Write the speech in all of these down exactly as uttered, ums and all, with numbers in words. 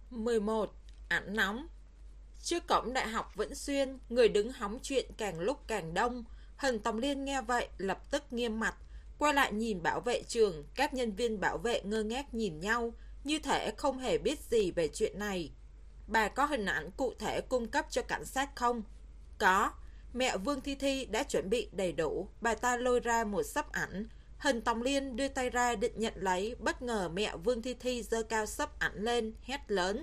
mười một. Ảnh nóng. Trước cổng đại học Vĩnh Xuyên, người đứng hóng chuyện càng lúc càng đông. Hình Tòng Liên nghe vậy lập tức nghiêm mặt, quay lại nhìn bảo vệ trường. Các nhân viên bảo vệ ngơ ngác nhìn nhau, như thể không hề biết gì về chuyện này. Bà có hình ảnh cụ thể cung cấp cho cảnh sát không? Có. Mẹ Vương Thi Thi đã chuẩn bị đầy đủ. Bà ta lôi ra một xấp ảnh. Hình Tòng Liên đưa tay ra định nhận lấy. Bất ngờ mẹ Vương Thi Thi giơ cao xấp ảnh lên, hét lớn: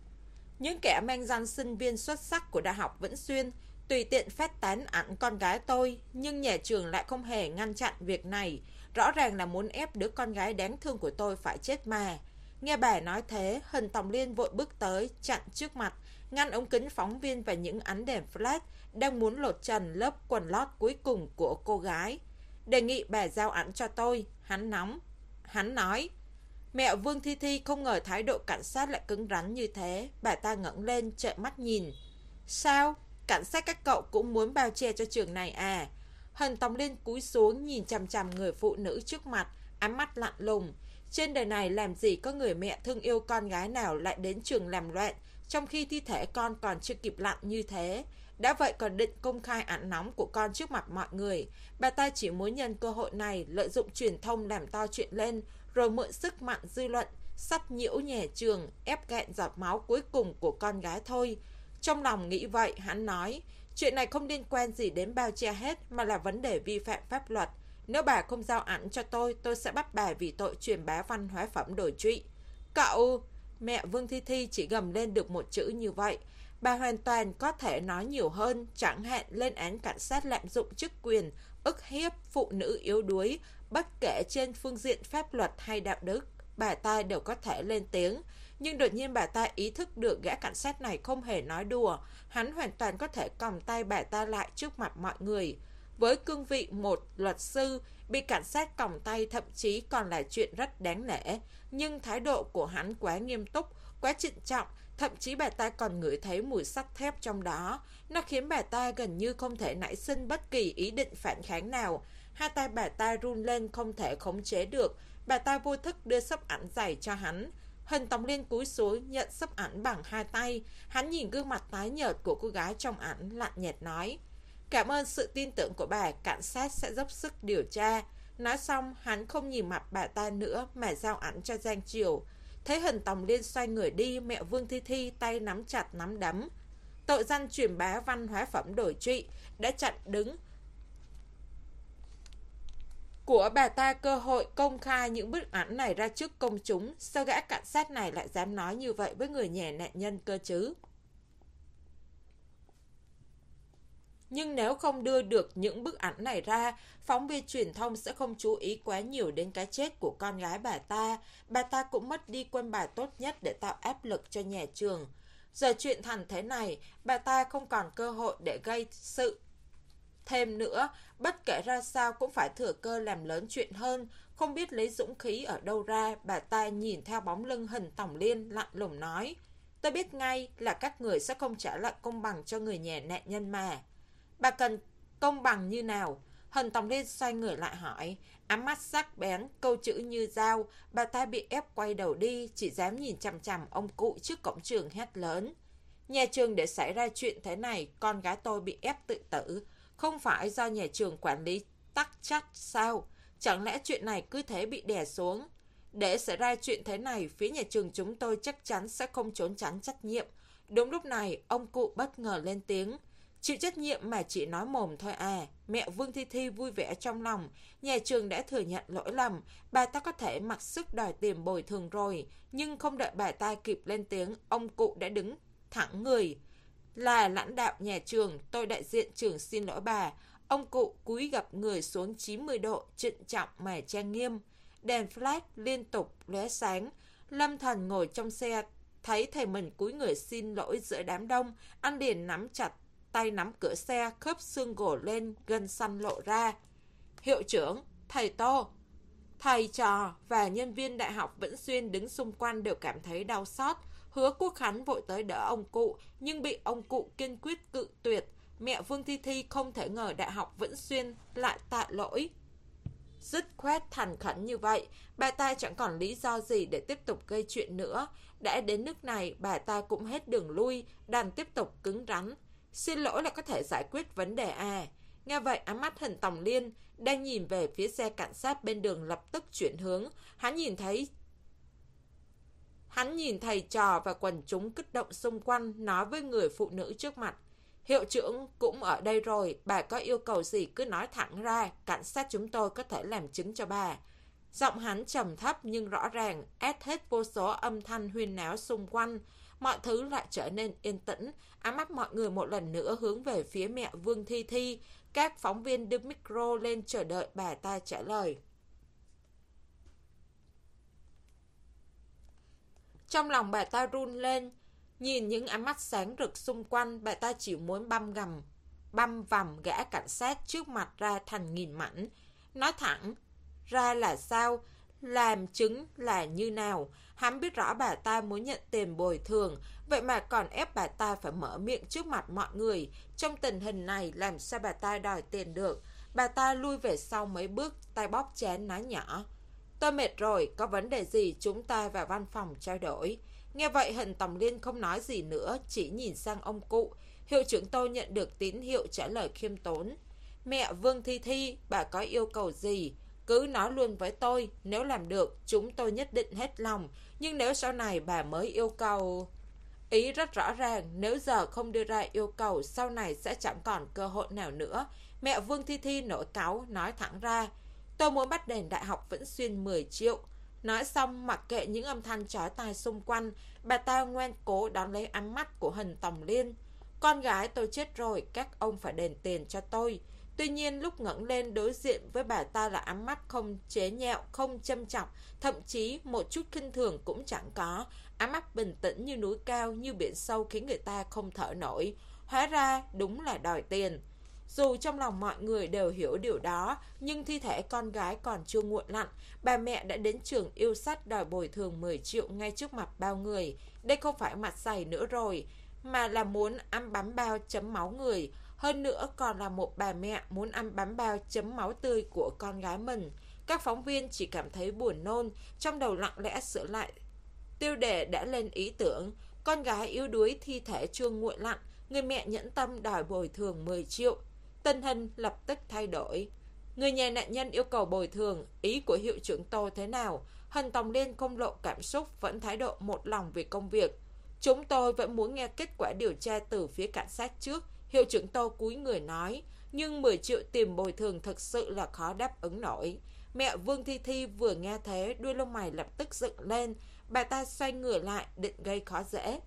những kẻ mang danh sinh viên xuất sắc của Đại học Vĩnh Xuyên tùy tiện phát tán ảnh con gái tôi, nhưng nhà trường lại không hề ngăn chặn việc này. Rõ ràng là muốn ép đứa con gái đáng thương của tôi phải chết mà. Nghe bà nói thế, Hình Tòng Liên vội bước tới, chặn trước mặt, ngăn ống kính phóng viên và những ánh đèn flash đang muốn lột trần lớp quần lót cuối cùng của cô gái. Đề nghị bà giao ảnh cho tôi. Hắn nóng. Hắn nói. Mẹ Vương Thi Thi không ngờ thái độ cảnh sát lại cứng rắn như thế. Bà ta ngẩng lên trợn mắt nhìn. Sao? Cảnh sát các cậu cũng muốn bao che cho trường này à? Hình Tòng Liên cúi xuống nhìn chằm chằm người phụ nữ trước mặt, ánh mắt lạnh lùng. Trên đời này làm gì có người mẹ thương yêu con gái nào lại đến trường làm loạn, trong khi thi thể con còn chưa kịp lạnh như thế. Đã vậy còn định công khai ảnh nóng của con trước mặt mọi người. Bà ta chỉ muốn nhân cơ hội này lợi dụng truyền thông làm to chuyện lên, rồi mượn sức mạnh dư luận sắp nhiễu nhà trường, ép gạn giọt máu cuối cùng của con gái thôi. Trong lòng nghĩ vậy, hắn nói, chuyện này không liên quan gì đến bao che hết, mà là vấn đề vi phạm pháp luật. Nếu bà không giao ảnh cho tôi, tôi sẽ bắt bà vì tội truyền bá văn hóa phẩm đồi trụy. Cậu! Mẹ Vương Thi Thi chỉ gầm lên được một chữ như vậy. Bà hoàn toàn có thể nói nhiều hơn, chẳng hạn lên án cảnh sát lạm dụng chức quyền, ức hiếp phụ nữ yếu đuối, bất kể trên phương diện pháp luật hay đạo đức. Bà ta đều có thể lên tiếng. Nhưng đột nhiên bà ta ý thức được gã cảnh sát này không hề nói đùa. Hắn hoàn toàn có thể còng tay bà ta lại trước mặt mọi người. Với cương vị một luật sư, bị cảnh sát còng tay thậm chí còn là chuyện rất đáng nể. Nhưng thái độ của hắn quá nghiêm túc, quá trịnh trọng, thậm chí bà ta còn ngửi thấy mùi sắt thép trong đó. Nó khiến bà ta gần như không thể nảy sinh bất kỳ ý định phản kháng nào. Hai tay bà ta run lên không thể khống chế được. Bà ta vô thức đưa xấp ảnh giày cho hắn. Hình Tòng Liên cúi xuống nhận xấp ảnh bằng hai tay. Hắn nhìn gương mặt tái nhợt của cô gái trong ảnh, lạnh nhạt nói: cảm ơn sự tin tưởng của bà, cảnh sát sẽ dốc sức điều tra. Nói xong, hắn không nhìn mặt bà ta nữa mà giao ảnh cho Giang Triều. Thấy Hình Tòng Liên xoay người đi, mẹ Vương Thi Thi tay nắm chặt nắm đấm. Tội danh truyền bá văn hóa phẩm đồi trụy đã chặn đứng của bà ta cơ hội công khai những bức ảnh này ra trước công chúng. Sao gã cảnh sát này lại dám nói như vậy với người nhà nạn nhân cơ chứ? Nhưng nếu không đưa được những bức ảnh này ra, phóng viên truyền thông sẽ không chú ý quá nhiều đến cái chết của con gái bà ta. Bà ta cũng mất đi quân bài tốt nhất để tạo áp lực cho nhà trường. Giờ chuyện thành thế này, bà ta không còn cơ hội để gây sự thêm nữa. Bất kể ra sao cũng phải thừa cơ làm lớn chuyện hơn. Không biết lấy dũng khí ở đâu ra, bà ta nhìn theo bóng lưng Hình Tòng Liên lạnh lùng nói: tôi biết ngay là các người sẽ không trả lại công bằng cho người nhà nạn nhân mà. Bà cần công bằng như nào? Hình Tòng Liên xoay người lại hỏi, ánh mắt sắc bén, câu chữ như dao. Bà ta bị ép quay đầu đi, chỉ dám nhìn chằm chằm ông cụ trước cổng trường hét lớn: nhà trường để xảy ra chuyện thế này, con gái tôi bị ép tự tử, không phải do nhà trường quản lý tắc trách sao? Chẳng lẽ chuyện này cứ thế bị đè xuống? Để xảy ra chuyện thế này, phía nhà trường chúng tôi chắc chắn sẽ không trốn tránh trách nhiệm. Đúng lúc này, ông cụ bất ngờ lên tiếng: chịu trách nhiệm mà chỉ nói mồm thôi à? Mẹ Vương Thi Thi vui vẻ trong lòng. Nhà trường đã thừa nhận lỗi lầm, bà ta có thể mặc sức đòi tiền bồi thường rồi. Nhưng không đợi bà ta kịp lên tiếng, ông cụ đã đứng thẳng người: là lãnh đạo nhà trường, tôi đại diện trường xin lỗi bà. Ông cụ cúi gập người xuống chín mươi độ, trịnh trọng mà trang nghiêm. Đèn flash liên tục lóe sáng. Lâm Thần ngồi trong xe, thấy thầy mình cúi người xin lỗi giữa đám đông, anh liền nắm chặt tay nắm cửa xe, khớp xương gỗ lên, gân xanh lộ ra. Hiệu trưởng, thầy Tô. Thầy trò và nhân viên Đại học Vĩnh Xuyên đứng xung quanh đều cảm thấy đau xót. Hứa Quốc Khánh vội tới đỡ ông cụ, nhưng bị ông cụ kiên quyết cự tuyệt. Mẹ Vương Thi Thi không thể ngờ Đại học Vĩnh Xuyên lại tạ lỗi Dứt khoát thành khẩn như vậy, bà ta chẳng còn lý do gì để tiếp tục gây chuyện nữa. Đã đến nước này, bà ta cũng hết đường lui, đành tiếp tục cứng rắn. Xin lỗi là có thể giải quyết vấn đề à? Nghe vậy, ánh mắt Hình Tòng Liên đang nhìn về phía xe cảnh sát bên đường lập tức chuyển hướng. Hắn nhìn thấy Hắn nhìn thầy trò và quần chúng kích động xung quanh, nói với người phụ nữ trước mặt. Hiệu trưởng cũng ở đây rồi, bà có yêu cầu gì cứ nói thẳng ra, cảnh sát chúng tôi có thể làm chứng cho bà. Giọng hắn trầm thấp nhưng rõ ràng, át hết vô số âm thanh huyên náo xung quanh. Mọi thứ lại trở nên yên tĩnh, ánh mắt mọi người một lần nữa hướng về phía mẹ Vương Thi Thi. Các phóng viên đưa micro lên chờ đợi bà ta trả lời. Trong lòng bà ta run lên, nhìn những ánh mắt sáng rực xung quanh, bà ta chỉ muốn băm gầm, băm vằm gã cảnh sát trước mặt ra thành nghìn mảnh. Nói thẳng ra là sao, làm chứng là như nào. Hắn biết rõ bà ta muốn nhận tiền bồi thường, vậy mà còn ép bà ta phải mở miệng trước mặt mọi người. Trong tình hình này làm sao bà ta đòi tiền được. Bà ta lui về sau mấy bước, tay bóp chén nói nhỏ. Tôi mệt rồi, có vấn đề gì chúng ta vào văn phòng trao đổi. Nghe vậy Hình Tòng Liên không nói gì nữa, chỉ nhìn sang ông cụ. Hiệu trưởng tôi nhận được tín hiệu trả lời khiêm tốn. Mẹ Vương Thi Thi, bà có yêu cầu gì? Cứ nói luôn với tôi, nếu làm được, chúng tôi nhất định hết lòng. Nhưng nếu sau này bà mới yêu cầu... Ý rất rõ ràng, nếu giờ không đưa ra yêu cầu, sau này sẽ chẳng còn cơ hội nào nữa. Mẹ Vương Thi Thi nổi cáu, nói thẳng ra. Tôi muốn bắt đền Đại học Vĩnh Xuyên mười triệu. Nói xong, mặc kệ những âm thanh chói tai xung quanh, bà ta ngoan cố đón lấy ánh mắt của Hình Tòng Liên. Con gái tôi chết rồi, các ông phải đền tiền cho tôi. Tuy nhiên lúc ngẩng lên đối diện với bà ta là ánh mắt không chế nhạo, không châm chọc, thậm chí một chút khinh thường cũng chẳng có. Ánh mắt bình tĩnh như núi cao, như biển sâu khiến người ta không thở nổi. Hóa ra đúng là đòi tiền. Dù trong lòng mọi người đều hiểu điều đó, nhưng thi thể con gái còn chưa nguội lặn, bà mẹ đã đến trường yêu sách đòi bồi thường mười triệu ngay trước mặt bao người. Đây không phải mặt dày nữa rồi, mà là muốn ăn bám bao chấm máu người. Hơn nữa còn là một bà mẹ muốn ăn bám bao chấm máu tươi của con gái mình. Các phóng viên chỉ cảm thấy buồn nôn, trong đầu lặng lẽ sửa lại. Tiêu đề đã lên ý tưởng, con gái yếu đuối thi thể chưa nguội lặn, người mẹ nhẫn tâm đòi bồi thường mười triệu. Tình hình lập tức thay đổi. Người nhà nạn nhân yêu cầu bồi thường, ý của hiệu trưởng tôi thế nào? Hình Tòng Liên không lộ cảm xúc, vẫn thái độ một lòng vì công việc. Chúng tôi vẫn muốn nghe kết quả điều tra từ phía cảnh sát trước. Hiệu trưởng tôi cúi người nói, nhưng mười triệu tiền bồi thường thực sự là khó đáp ứng nổi. Mẹ Vương Thi Thi vừa nghe thế, đuôi lông mày lập tức dựng lên. Bà ta xoay người lại, định gây khó dễ.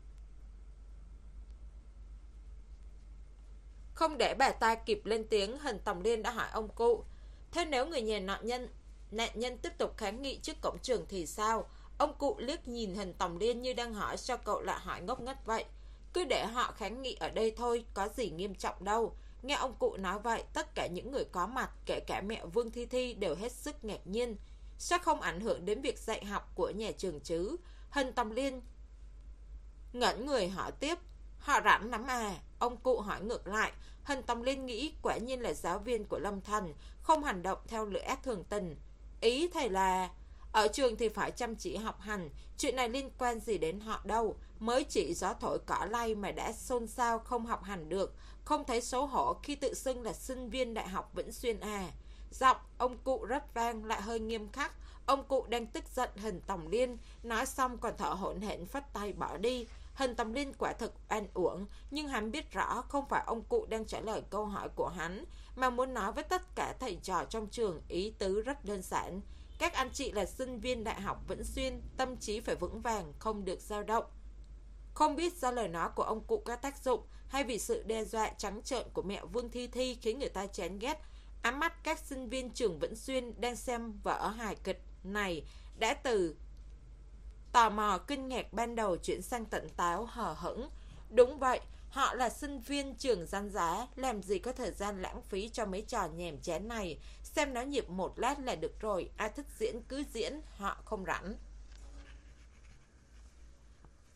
Không để bà ta kịp lên tiếng, Hình Tòng Liên đã hỏi ông cụ. Thế nếu người nhà nạn nhân nạn nhân tiếp tục kháng nghị trước cổng trường thì sao? Ông cụ liếc nhìn Hình Tòng Liên như đang hỏi sao cậu lại hỏi ngốc nghếch vậy. Cứ để họ kháng nghị ở đây thôi, có gì nghiêm trọng đâu. Nghe ông cụ nói vậy, tất cả những người có mặt, kể cả mẹ Vương Thi Thi đều hết sức ngạc nhiên. Sao không ảnh hưởng đến việc dạy học của nhà trường chứ? Hình Tòng Liên ngẩn người hỏi tiếp. Họ rảnh lắm à? Ông cụ hỏi ngược lại. Hình Tòng Liên nghĩ quả nhiên là giáo viên của Lâm Thần, không hành động theo lẽ ác thường tình. Ý thầy là ở trường thì phải chăm chỉ học hành, chuyện này liên quan gì đến họ đâu. Mới chỉ gió thổi cỏ lay mà đã xôn xao không học hành được, không thấy xấu hổ khi tự xưng là sinh viên Đại học Vĩnh Xuyên à? Giọng ông cụ rất vang lại hơi nghiêm khắc. Ông cụ đang tức giận Hình Tòng Liên, nói xong còn thở hổn hển phất tay bỏ đi. Hình Tòng Liên quả thực oan uổng, nhưng hắn biết rõ không phải ông cụ đang trả lời câu hỏi của hắn, mà muốn nói với tất cả thầy trò trong trường. Ý tứ rất đơn giản. Các anh chị là sinh viên Đại học Vĩnh Xuyên, tâm trí phải vững vàng, không được dao động. Không biết do lời nói của ông cụ có tác dụng, hay vì sự đe dọa trắng trợn của mẹ Vương Thi Thi khiến người ta chán ghét, ánh mắt các sinh viên trường Vĩnh Xuyên đang xem vở hài kịch này đã từ tò mò kinh ngạc ban đầu chuyển sang tỉnh táo hờ hững. Đúng vậy, họ là sinh viên trường danh giá, làm gì có thời gian lãng phí cho mấy trò nhàm chán này. Xem náo nhiệt một lát là được rồi, ai thích diễn cứ diễn, họ không rảnh.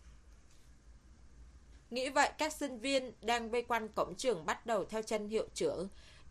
Nghĩ vậy, các sinh viên đang vây quanh cổng trường bắt đầu theo chân hiệu trưởng.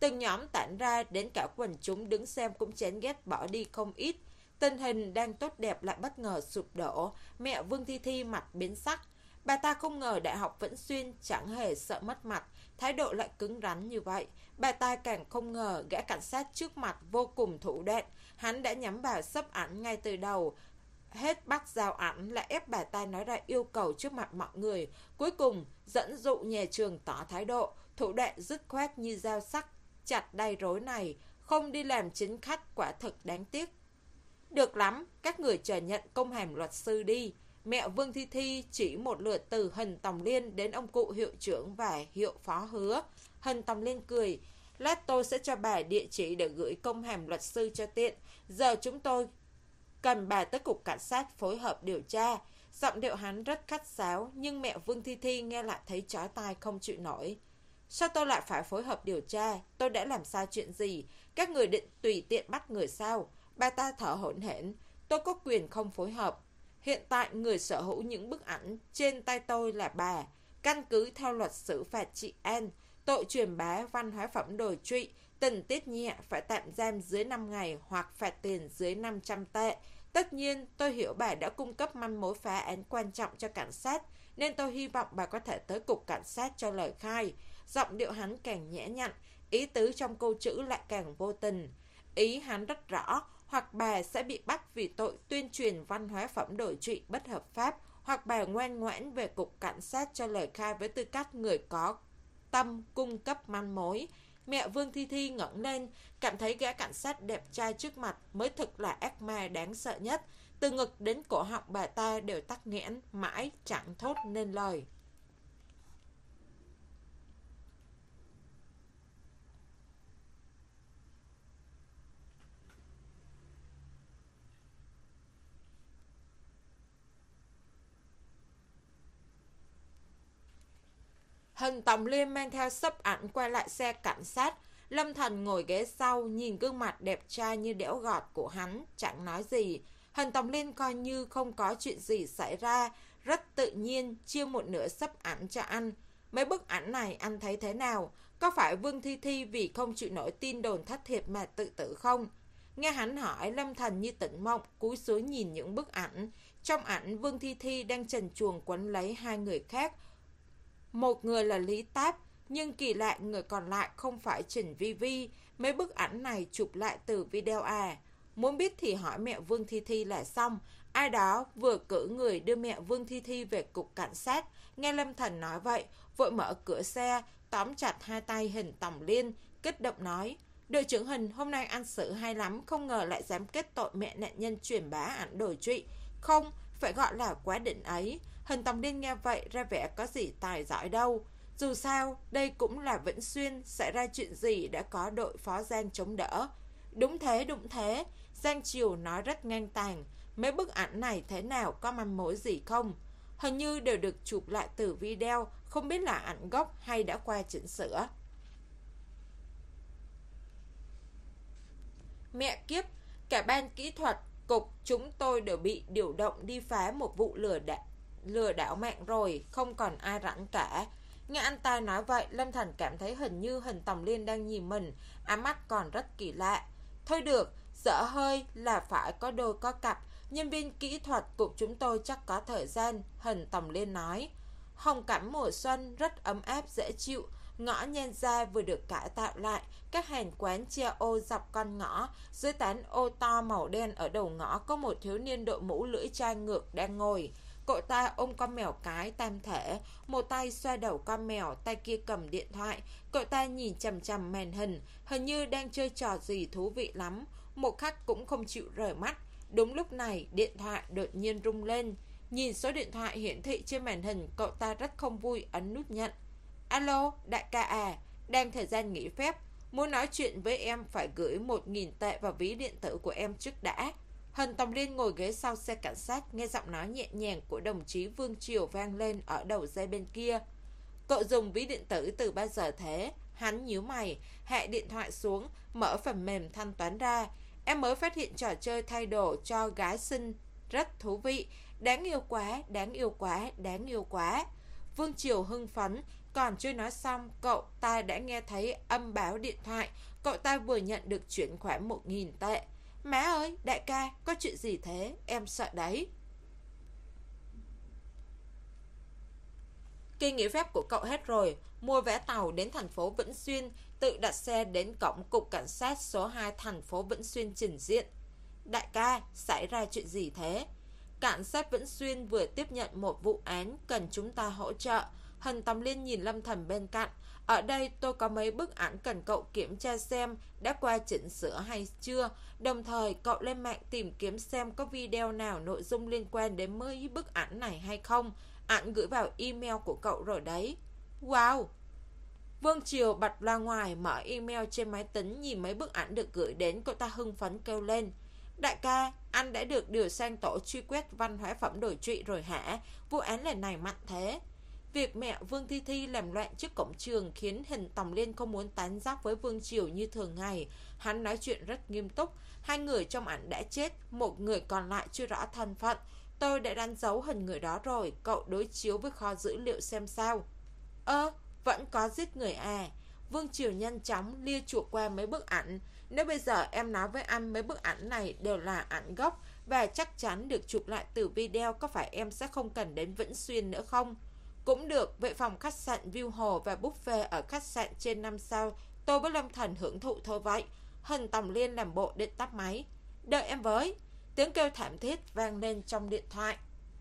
Từng nhóm tản ra, đến cả quần chúng đứng xem cũng chán ghét bỏ đi không ít. Tình hình đang tốt đẹp lại bất ngờ sụp đổ. Mẹ Vương Thi Thi mặt biến sắc. Bà ta không ngờ Đại học Vĩnh Xuyên chẳng hề sợ mất mặt, thái độ lại cứng rắn như vậy. Bà ta càng không ngờ gã cảnh sát trước mặt vô cùng thủ đoạn. Hắn đã nhắm vào sấp ảnh ngay từ đầu. Hết bắt giao ảnh là ép bà ta nói ra yêu cầu trước mặt mọi người. Cuối cùng dẫn dụ nhà trường tỏ thái độ. Thủ đoạn dứt khoát như dao sắc chặt đầy rối này. Không đi làm chính khách quả thực đáng tiếc. Được lắm, các người chờ nhận công hàm luật sư đi. Mẹ Vương Thi Thi chỉ một lượt từ Hình Tòng Liên đến ông cụ hiệu trưởng và hiệu phó Hứa. Hình Tòng Liên cười. Lát tôi sẽ cho bà địa chỉ để gửi công hàm luật sư cho tiện. Giờ chúng tôi cần bà tới cục cảnh sát phối hợp điều tra. Giọng điệu hắn rất khách sáo, nhưng mẹ Vương Thi Thi nghe lại thấy chói tai không chịu nổi. Sao tôi lại phải phối hợp điều tra? Tôi đã làm sai chuyện gì? Các người định tùy tiện bắt người sao? Bà ta thở hổn hển. Tôi có quyền không phối hợp. Hiện tại người sở hữu những bức ảnh trên tay tôi là bà. Căn cứ theo luật xử phạt chị An, tội truyền bá văn hóa phẩm đồi trụy, tình tiết nhẹ phải tạm giam dưới năm ngày hoặc phạt tiền dưới năm trăm tệ. Tất nhiên, tôi hiểu bà đã cung cấp manh mối phá án quan trọng cho cảnh sát, nên tôi hy vọng bà có thể tới cục cảnh sát cho lời khai. Giọng điệu hắn càng nhẽ nhặn, ý tứ trong câu chữ lại càng vô tình. Ý hắn rất rõ, hoặc bà sẽ bị bắt vì tội tuyên truyền văn hóa phẩm đồi trụy bất hợp pháp, hoặc bà ngoan ngoãn về cục cảnh sát cho lời khai với tư cách người có tâm cung cấp manh mối. Mẹ Vương Thi Thi ngẩng lên, cảm thấy gã cảnh sát đẹp trai trước mặt mới thực là ác ma đáng sợ nhất. Từ ngực đến cổ họng bà ta đều tắc nghẽn, mãi chẳng thốt nên lời. Hình Tòng Liên mang theo sấp ảnh quay lại xe cảnh sát. Lâm Thần ngồi ghế sau, nhìn gương mặt đẹp trai như đẽo gọt của hắn, chẳng nói gì. Hình Tòng Liên coi như không có chuyện gì xảy ra, rất tự nhiên chia một nửa sấp ảnh cho anh. Mấy bức ảnh này anh thấy thế nào? Có phải Vương Thi Thi vì không chịu nổi tin đồn thất thiệt mà tự tử không? Nghe hắn hỏi, Lâm Thần như tỉnh mộng, cúi xuống nhìn những bức ảnh. Trong ảnh, Vương Thi Thi đang trần truồng quấn lấy hai người khác. Một người là Lý Táp, nhưng kỳ lạ người còn lại không phải Trình Vi Vi. Mấy bức ảnh này chụp lại từ video à? Muốn biết thì hỏi mẹ Vương Thi Thi là xong. Ai đó vừa cử người đưa mẹ Vương Thi Thi về cục cảnh sát. Nghe Lâm Thần nói vậy, vội mở cửa xe, tóm chặt hai tay Hình Tòng Liên, kích động nói: Đội trưởng Hình, hôm nay ăn xử hay lắm, không ngờ lại dám kết tội mẹ nạn nhân truyền bá ảnh đồi trụy. Không, phải gọi là quá đỉnh ấy. Hình Tòng Liên nghe vậy ra vẻ có gì tài giỏi đâu. Dù sao, đây cũng là Vĩnh Xuyên, xảy ra chuyện gì đã có đội phó Giang chống đỡ. Đúng thế, đúng thế. Giang Triều nói rất ngang tàng. Mấy bức ảnh này thế nào, có manh mối gì không? Hình như đều được chụp lại từ video, không biết là ảnh gốc hay đã qua chỉnh sửa. Mẹ kiếp, cả ban kỹ thuật, cục chúng tôi đều bị điều động đi phá một vụ lừa đảo, lừa đảo mạng rồi, không còn ai rảnh cả. Nghe anh ta nói vậy, Lâm Thần cảm thấy hình như Hình Tòng Liên đang nhìn mình, ám mắt còn rất kỳ lạ. Thôi được, dở hơi là phải có đôi có cặp, nhân viên kỹ thuật cục chúng tôi chắc có thời gian. Hình Tòng Liên nói. Hồng cảnh mùa xuân rất ấm áp dễ chịu. Ngõ Nhan Gia vừa được cải tạo lại, các hàng quán che ô dọc con ngõ. Dưới tán ô to màu đen ở đầu ngõ có một thiếu niên đội mũ lưỡi chai ngược đang ngồi. Cậu ta ôm con mèo cái tam thể, một tay xoa đầu con mèo, tay kia cầm điện thoại. Cậu ta nhìn chằm chằm màn hình, hình như đang chơi trò gì thú vị lắm. Một khắc cũng không chịu rời mắt. Đúng lúc này, điện thoại đột nhiên rung lên. Nhìn số điện thoại hiển thị trên màn hình, cậu ta rất không vui ấn nút nhận. Alo, đại ca à, đang thời gian nghỉ phép, muốn nói chuyện với em phải gửi một nghìn tệ vào ví điện tử của em trước đã. Hình Tòng Liên ngồi ghế sau xe cảnh sát, nghe giọng nói nhẹ nhàng của đồng chí Vương Triều vang lên ở đầu dây bên kia. Cậu dùng ví điện tử từ bao giờ thế? Hắn nhíu mày, hạ điện thoại xuống, mở phần mềm thanh toán ra. Em mới phát hiện trò chơi thay đồ cho gái xinh rất thú vị. Đáng yêu quá, đáng yêu quá, đáng yêu quá. Vương Triều hưng phấn, Còn chưa nói xong, cậu ta đã nghe thấy âm báo điện thoại. Cậu ta vừa nhận được chuyển khoản một nghìn tệ. Má ơi, đại ca, có chuyện gì thế? Em sợ đấy. Kỳ nghỉ phép của cậu hết rồi. Mua vé tàu đến thành phố Vĩnh Xuyên, tự đặt xe đến cổng cục cảnh sát số hai thành phố Vĩnh Xuyên trình diện. Đại ca, xảy ra chuyện gì thế? Cảnh sát Vĩnh Xuyên vừa tiếp nhận một vụ án cần chúng ta hỗ trợ. Hân Tầm Liên nhìn Lâm Thần bên cạnh. Ở đây tôi có mấy bức ảnh cần cậu kiểm tra xem đã qua chỉnh sửa hay chưa. Đồng thời cậu lên mạng tìm kiếm xem có video nào nội dung liên quan đến mấy bức ảnh này hay không. Ảnh gửi vào email của cậu rồi đấy. Wow! Vương Triều bật ra ngoài, mở email trên máy tính, nhìn mấy bức ảnh được gửi đến, cậu ta hưng phấn kêu lên. Đại ca, anh đã được điều sang tổ truy quét văn hóa phẩm đổi trụy rồi hả? Vụ án lần này mạnh thế. Việc mẹ Vương Thi Thi làm loạn trước cổng trường khiến Hình Tòng Liên không muốn tán giáp với Vương Triều như thường ngày. Hắn nói chuyện rất nghiêm túc. Hai người trong ảnh đã chết, một người còn lại chưa rõ thân phận. Tôi đã đánh dấu hình người đó rồi, cậu đối chiếu với kho dữ liệu xem sao. Ơ, vẫn có giết người à? Vương Triều nhanh chóng lia chuộc qua mấy bức ảnh. Nếu bây giờ em nói với anh mấy bức ảnh này đều là ảnh gốc và chắc chắn được chụp lại từ video, có phải em sẽ không cần đến Vĩnh Xuyên nữa không? Cũng được, vậy phòng khách sạn View Hồ và buffet ở khách sạn trên năm sao tôi với Lâm Thần hưởng thụ thôi vậy. Hình Tòng Liên làm bộ định tắt máy. Đợi em với. Tiếng kêu thảm thiết vang lên trong điện thoại.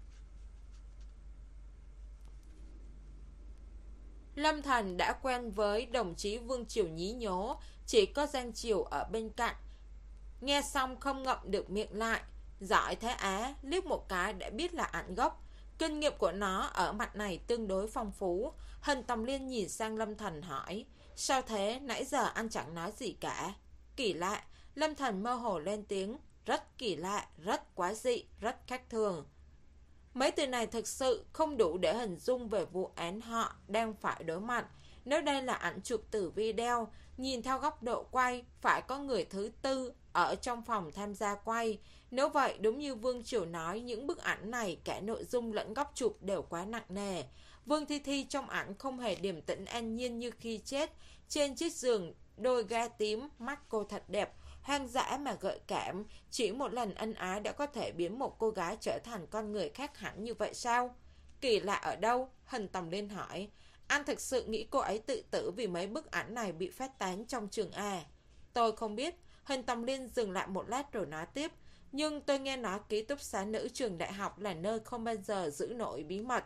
Lâm Thần đã quen với đồng chí Vương Triều nhí nhố, chỉ có Giang Triều ở bên cạnh. Nghe xong không ngậm được miệng lại. Giỏi thế á, liếc một cái đã biết là ảnh gốc. Kinh nghiệm của nó ở mặt này tương đối phong phú. Hình Tòng Liên nhìn sang Lâm Thần hỏi. Sao thế, nãy giờ anh chẳng nói gì cả? Kỳ lạ, Lâm Thần mơ hồ lên tiếng. Rất kỳ lạ, rất quái dị, rất khác thường. Mấy từ này thực sự không đủ để hình dung về vụ án họ đang phải đối mặt. Nếu đây là ảnh chụp từ video, nhìn theo góc độ quay, phải có người thứ tư ở trong phòng tham gia quay. Nếu vậy, đúng như Vương Triều nói, những bức ảnh này cả nội dung lẫn góc chụp đều quá nặng nề. Vương Thi Thi trong ảnh không hề điềm tĩnh an nhiên như khi chết. Trên chiếc giường, đôi ga tím, mắt cô thật đẹp, hoang dã mà gợi cảm. Chỉ một lần ân ái đã có thể biến một cô gái trở thành con người khác hẳn như vậy sao? Kỳ lạ ở đâu? Hình Tòng Liên hỏi. Anh thực sự nghĩ cô ấy tự tử vì mấy bức ảnh này bị phát tán trong trường à? Tôi không biết. Hình Tòng Liên dừng lại một lát rồi nói tiếp. Nhưng tôi nghe nói ký túc xá nữ trường đại học là nơi không bao giờ giữ nổi bí mật.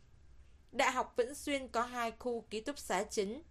Đại học Vĩnh Xuyên có hai khu ký túc xá chính,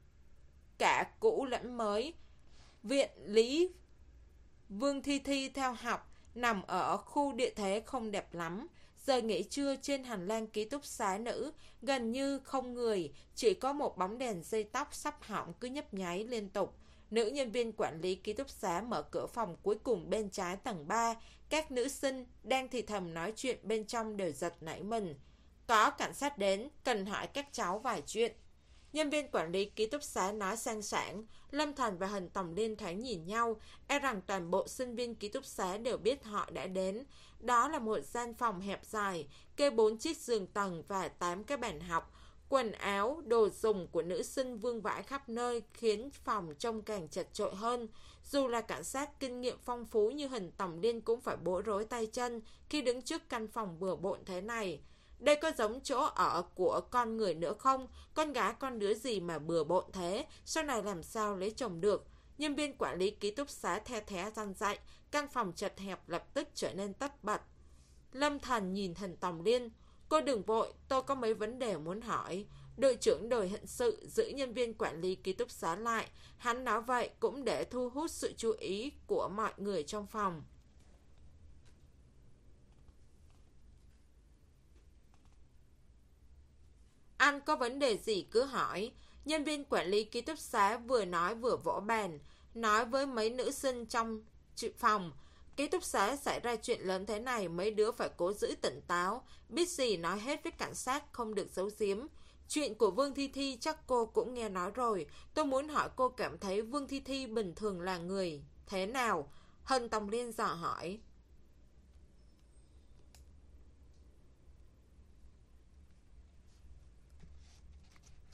cả cũ lẫn mới. Viện Lý Vương Thi Thi theo học nằm ở khu địa thế không đẹp lắm. Giờ nghỉ trưa trên hành lang ký túc xá nữ gần như không người, chỉ có một bóng đèn dây tóc sắp hỏng cứ nhấp nháy liên tục. Nữ nhân viên quản lý ký túc xá mở cửa phòng cuối cùng bên trái tầng ba. Các nữ sinh đang thì thầm nói chuyện bên trong đều giật nảy mình. Có cảnh sát đến, cần hỏi các cháu vài chuyện. Nhân viên quản lý ký túc xá nói sang sảng. Lâm Thần và Hình Tòng Liên thoáng nhìn nhau, e rằng toàn bộ sinh viên ký túc xá đều biết họ đã đến. Đó là một gian phòng hẹp dài, kê bốn chiếc giường tầng và tám cái bàn học. Quần áo, đồ dùng của nữ sinh vương vãi khắp nơi khiến phòng trông càng chật chội hơn. Dù là cảnh sát kinh nghiệm phong phú như Hình Tòng Liên cũng phải bối rối tay chân khi đứng trước căn phòng bừa bộn thế này. Đây có giống chỗ ở của con người nữa không? Con gái con đứa gì mà bừa bộn thế? Sau này làm sao lấy chồng được? Nhân viên quản lý ký túc xá the thé răn dạy. Căn phòng chật hẹp lập tức trở nên tất bật. Lâm Thần nhìn Hình Tòng Liên. Cô đừng vội, tôi có mấy vấn đề muốn hỏi. Đội trưởng đội hình sự giữ nhân viên quản lý ký túc xá lại. Hắn nói vậy cũng để thu hút sự chú ý của mọi người trong phòng. Anh có vấn đề gì cứ hỏi. Nhân viên quản lý ký túc xá vừa nói vừa vỗ bàn, nói với mấy nữ sinh trong phòng. Ký túc xá xảy ra chuyện lớn thế này, mấy đứa phải cố giữ tỉnh táo. Biết gì nói hết với cảnh sát, không được giấu giếm. Chuyện của Vương Thi Thi chắc cô cũng nghe nói rồi. Tôi muốn hỏi cô cảm thấy Vương Thi Thi bình thường là người thế nào? Hân Tòng Liên dò hỏi.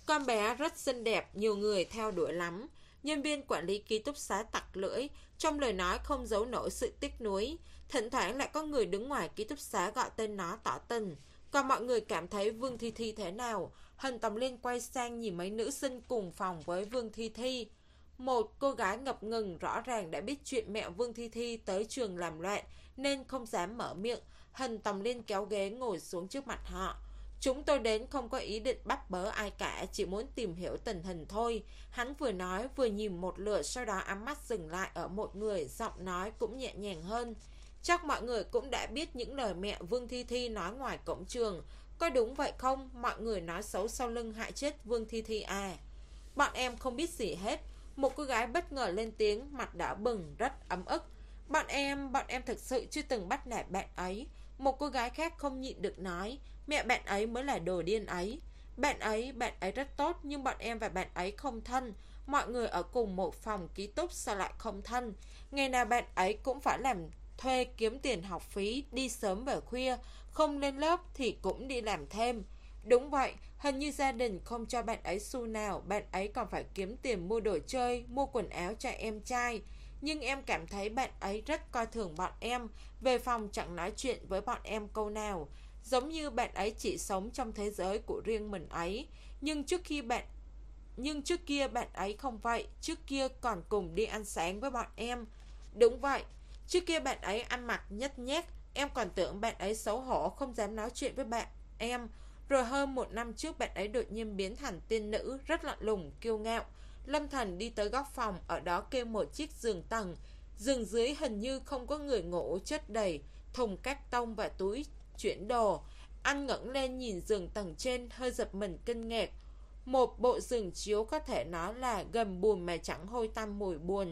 Con bé rất xinh đẹp, nhiều người theo đuổi lắm. Nhân viên quản lý ký túc xá tặc lưỡi, trong lời nói không giấu nổi sự tiếc nuối. Thỉnh thoảng lại có người đứng ngoài ký túc xá gọi tên nó tỏ tình. Còn mọi người cảm thấy Vương Thi Thi thế nào? Hân Tòng Liên quay sang nhìn mấy nữ sinh cùng phòng với Vương Thi Thi. Một cô gái ngập ngừng rõ ràng đã biết chuyện mẹ Vương Thi Thi tới trường làm loạn nên không dám mở miệng. Hân Tòng Liên kéo ghế ngồi xuống trước mặt họ. Chúng tôi đến không có ý định bắt bớ ai cả, chỉ muốn tìm hiểu tình hình thôi. Hắn vừa nói vừa nhìn một lượt, sau đó ánh mắt dừng lại ở một người, giọng nói cũng nhẹ nhàng hơn. Chắc mọi người cũng đã biết những lời mẹ Vương Thi Thi nói ngoài cổng trường. Có đúng vậy không? Mọi người nói xấu sau lưng hại chết Vương Thi Thi à? Bọn em không biết gì hết. Một cô gái bất ngờ lên tiếng, mặt đỏ bừng, rất ấm ức. Bọn em, bọn em thực sự chưa từng bắt nạt bạn ấy. Một cô gái khác không nhịn được nói, mẹ bạn ấy mới là đồ điên ấy. Bạn ấy, bạn ấy rất tốt, nhưng bọn em và bạn ấy không thân. Mọi người ở cùng một phòng ký túc sao lại không thân? Ngày nào bạn ấy cũng phải làm thuê kiếm tiền học phí, đi sớm về khuya, không lên lớp thì cũng đi làm thêm. Đúng vậy, hình như gia đình không cho bạn ấy xu nào, bạn ấy còn phải kiếm tiền mua đồ chơi, mua quần áo cho em trai. Nhưng em cảm thấy bạn ấy rất coi thường bọn em, về phòng chẳng nói chuyện với bọn em câu nào. Giống như bạn ấy chỉ sống trong thế giới của riêng mình ấy. Nhưng trước khi bạn Nhưng trước kia bạn ấy không vậy, trước kia còn cùng đi ăn sáng với bọn em. Đúng vậy, trước kia bạn ấy ăn mặc nhếch nhác, em còn tưởng bạn ấy xấu hổ không dám nói chuyện với bạn em. Rồi hơn một năm trước bạn ấy đột nhiên biến thành tiên nữ, rất lạnh lùng, kiêu ngạo. Lâm Thần đi tới góc phòng, ở đó kê một chiếc giường tầng. Giường dưới hình như không có người ngủ, chất đầy thùng cát tông và túi chuyển đồ. Anh ngẩng lên nhìn giường tầng trên, hơi giật mình kinh ngạc. Một bộ giường chiếu có thể nói là gầm bùn mà chẳng hôi tăm mùi buồn.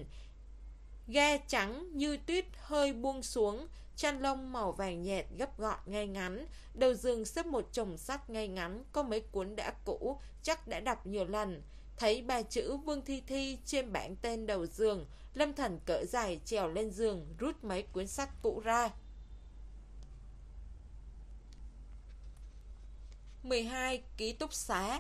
Ga trắng như tuyết hơi buông xuống, chăn lông màu vàng nhạt gấp gọn ngay ngắn. Đầu giường xếp một chồng sách ngay ngắn, có mấy cuốn đã cũ, chắc đã đọc nhiều lần. Thấy ba chữ Vương Thi Thi trên bảng tên đầu giường, Lâm Thần cởi giày trèo lên giường, rút mấy cuốn sách cũ ra. mười hai. Ký túc xá.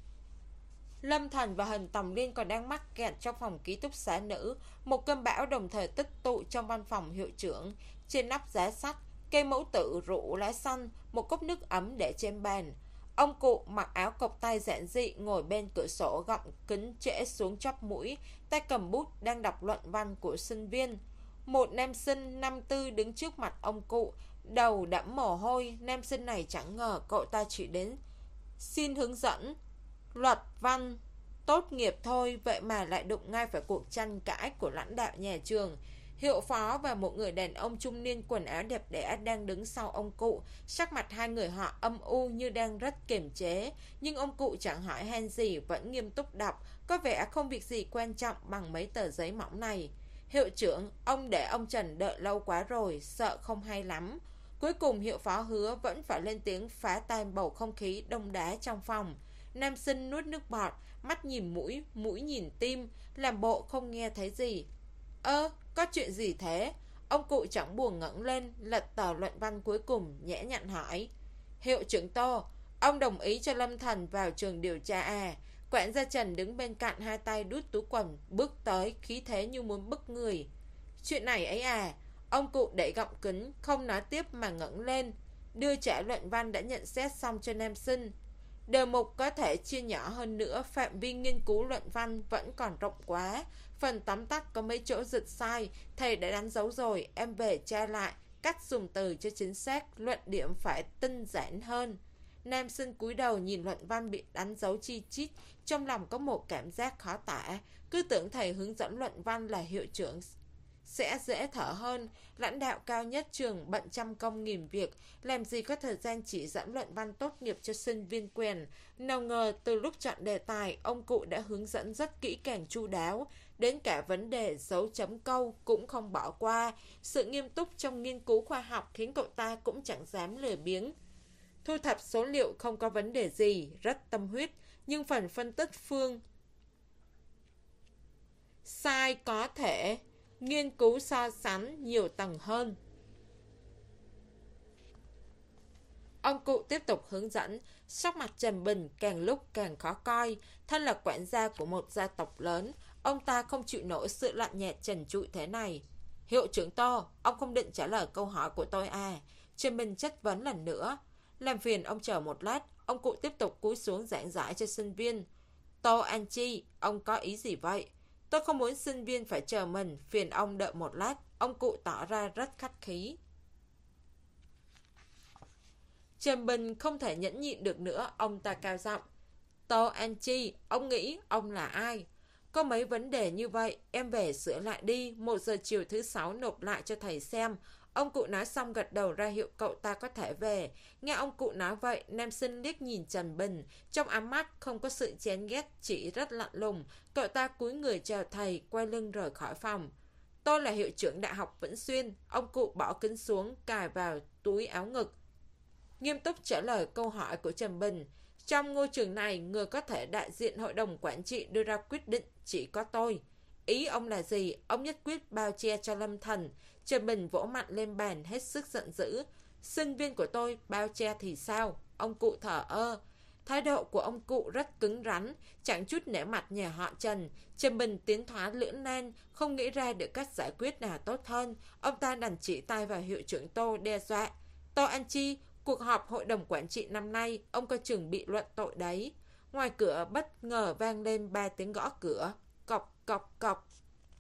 Lâm Thần và Hân Tòng Liên còn đang mắc kẹt trong phòng ký túc xá nữ. Một cơn bão đồng thời tích tụ trong văn phòng hiệu trưởng. Trên nắp giá sách, cây mẫu tự rượu lá xanh, một cốc nước ấm để trên bàn. Ông cụ mặc áo cộc tay giản dị ngồi bên cửa sổ, gọng kính trễ xuống chóp mũi, tay cầm bút đang đọc luận văn của sinh viên. Một nam sinh năm tư đứng trước mặt ông cụ, đầu đẫm mồ hôi. Nam sinh này chẳng ngờ cậu ta chỉ đến xin hướng dẫn luật văn tốt nghiệp thôi, vậy mà lại đụng ngay phải cuộc tranh cãi của lãnh đạo nhà trường. Hiệu phó và một người đàn ông trung niên quần áo đẹp đẽ đang đứng sau ông cụ. Sắc mặt hai người họ âm u như đang rất kiềm chế, nhưng ông cụ chẳng hỏi han gì, vẫn nghiêm túc đọc, có vẻ không việc gì quan trọng bằng mấy tờ giấy mỏng này. Hiệu trưởng, ông để ông Trần đợi lâu quá rồi, sợ không hay lắm. Cuối cùng hiệu phó hứa vẫn phải lên tiếng phá tan bầu không khí đông đá trong phòng. Nam sinh nuốt nước bọt, mắt nhìn mũi, mũi nhìn tim, làm bộ không nghe thấy gì. Ơ, có chuyện gì thế? Ông cụ chẳng buồn ngẩng lên, lật tờ luận văn cuối cùng, nhẽ nhặn hỏi. Hiệu trưởng Tô, ông đồng ý cho Lâm Thần vào trường điều tra à? Quản gia Trần đứng bên cạnh, hai tay đút túi quần, bước tới, khí thế như muốn bức người. Chuyện này ấy à? Ông cụ đẩy gọng kính, không nói tiếp mà ngẩng lên, đưa trả luận văn đã nhận xét xong cho nam sinh. Đề mục có thể chia nhỏ hơn nữa, phạm vi nghiên cứu luận văn vẫn còn rộng quá. Phần tóm tắt có mấy chỗ dịch sai, thầy đã đánh dấu rồi, em về tra lại, cách dùng từ cho chính xác, luận điểm phải tinh giản hơn. Nam sinh cúi đầu nhìn luận văn bị đánh dấu chi chít, trong lòng có một cảm giác khó tả, cứ tưởng thầy hướng dẫn luận văn là hiệu trưởng sẽ dễ thở hơn. Lãnh đạo cao nhất trường bận trăm công nghìn việc, làm gì có thời gian chỉ dẫn luận văn tốt nghiệp cho sinh viên quèn. Nào ngờ từ lúc chọn đề tài, ông cụ đã hướng dẫn rất kỹ càng chu đáo, đến cả vấn đề dấu chấm câu cũng không bỏ qua. Sự nghiêm túc trong nghiên cứu khoa học khiến cậu ta cũng chẳng dám lười biếng. Thu thập số liệu không có vấn đề gì, rất tâm huyết, nhưng phần phân tích phương sai có thể nghiên cứu so sánh nhiều tầng hơn. Ông cụ tiếp tục hướng dẫn, sắc mặt Trần Bình càng lúc càng khó coi. Thân là quản gia của một gia tộc lớn, ông ta không chịu nổi sự lạnh nhạt trần trụi thế này. Hiệu trưởng Tô, ông không định trả lời câu hỏi của tôi à? Trần Bình chất vấn lần nữa. Làm phiền ông chờ một lát, ông cụ tiếp tục cúi xuống giảng giải cho sinh viên. Tô An Chi, ông có ý gì vậy? Tôi không muốn sinh viên phải chờ mình, phiền ông đợi một lát. Ông cụ tỏ ra rất khách khí. Trần Bình không thể nhẫn nhịn được nữa, ông ta cao giọng. Tô An Chi, ông nghĩ ông là ai? Có mấy vấn đề như vậy, em về sửa lại đi, một giờ chiều thứ sáu nộp lại cho thầy xem. Ông cụ nói xong gật đầu ra hiệu cậu ta có thể về. Nghe ông cụ nói vậy, nam sinh liếc nhìn Trần Bình, trong ám mắt không có sự chán ghét, chỉ rất lạnh lùng. Cậu ta cúi người chào thầy, quay lưng rời khỏi phòng. Tôi là hiệu trưởng Đại học Vĩnh Xuyên. Ông cụ bỏ kính xuống, cài vào túi áo ngực, nghiêm túc trả lời câu hỏi của Trần Bình. Trong ngôi trường này, người có thể đại diện hội đồng quản trị đưa ra quyết định chỉ có tôi. Ý ông là gì? Ông nhất quyết bao che cho Lâm Thần. Trần Bình vỗ mạnh lên bàn hết sức giận dữ. Sinh viên của tôi bao che thì sao? Ông cụ thở ơ. Thái độ của ông cụ rất cứng rắn, chẳng chút nể mặt nhà họ Trần. Trần Bình tiến thoái lưỡng nan, không nghĩ ra được cách giải quyết nào tốt hơn. Ông ta đành chỉ tay vào hiệu trưởng Tô đe dọa. Tô An Chi, cuộc họp hội đồng quản trị năm nay, ông coi chừng bị luận tội đấy. Ngoài cửa bất ngờ vang lên ba tiếng gõ cửa. Cọc, cọc, cọc.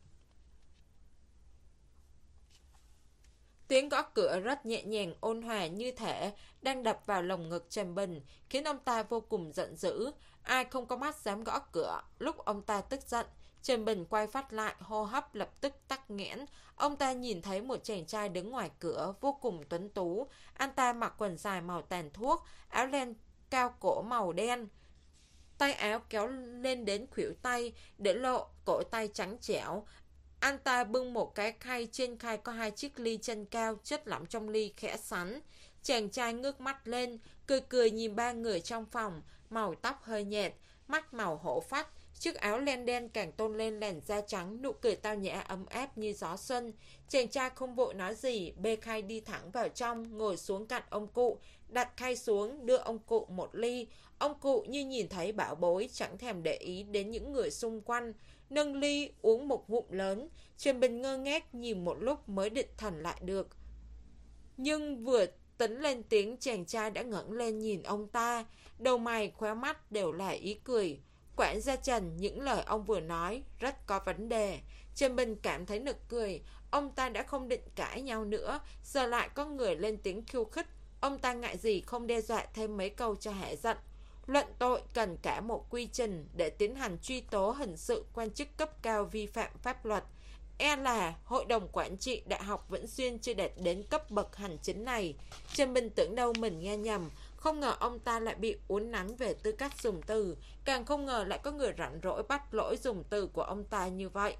Tiếng gõ cửa rất nhẹ nhàng ôn hòa như thể đang đập vào lồng ngực Trần Bình, khiến ông ta vô cùng giận dữ. Ai không có mắt dám gõ cửa. Lúc ông ta tức giận, Trần Bình quay phát lại, hô hấp lập tức tắc nghẽn. Ông ta nhìn thấy một chàng trai đứng ngoài cửa, vô cùng tuấn tú. Anh ta mặc quần dài màu tàn thuốc, áo len cao cổ màu đen, tay áo kéo lên đến khuỷu tay, để lộ cổ tay trắng trẻo. Anh ta bưng một cái khay, trên khay có hai chiếc ly chân cao, chất lỏng trong ly khẽ sắn. Chàng trai ngước mắt lên, cười cười nhìn ba người trong phòng, màu tóc hơi nhạt, mắt màu hổ phách, chiếc áo len đen càng tôn lên làn da trắng, nụ cười tao nhã ấm áp như gió xuân. Chàng trai không vội nói gì, bê khay đi thẳng vào trong, ngồi xuống cạnh ông cụ, đặt khay xuống, đưa ông cụ một ly. Ông cụ như nhìn thấy bảo bối, chẳng thèm để ý đến những người xung quanh, nâng ly uống một ngụm lớn. Trần Bình ngơ ngác nhìn một lúc mới định thần lại được, nhưng vừa tính lên tiếng, chàng trai đã ngẩng lên nhìn ông ta, đầu mày khóe mắt đều là ý cười. Quản gia Trần, những lời ông vừa nói rất có vấn đề. Trần Bình cảm thấy nực cười. Ông ta đã không định cãi nhau nữa, giờ lại có người lên tiếng khiêu khích. Ông ta ngại gì không đe dọa thêm mấy câu cho hả giận. Luận tội cần cả một quy trình để tiến hành truy tố hình sự quan chức cấp cao vi phạm pháp luật. E là hội đồng quản trị Đại học Vĩnh Xuyên chưa đạt đến cấp bậc hành chính này. Trần Bình tưởng đâu mình nghe nhầm, không ngờ ông ta lại bị uốn nắn về tư cách dùng từ, càng không ngờ lại có người rảnh rỗi bắt lỗi dùng từ của ông ta như vậy.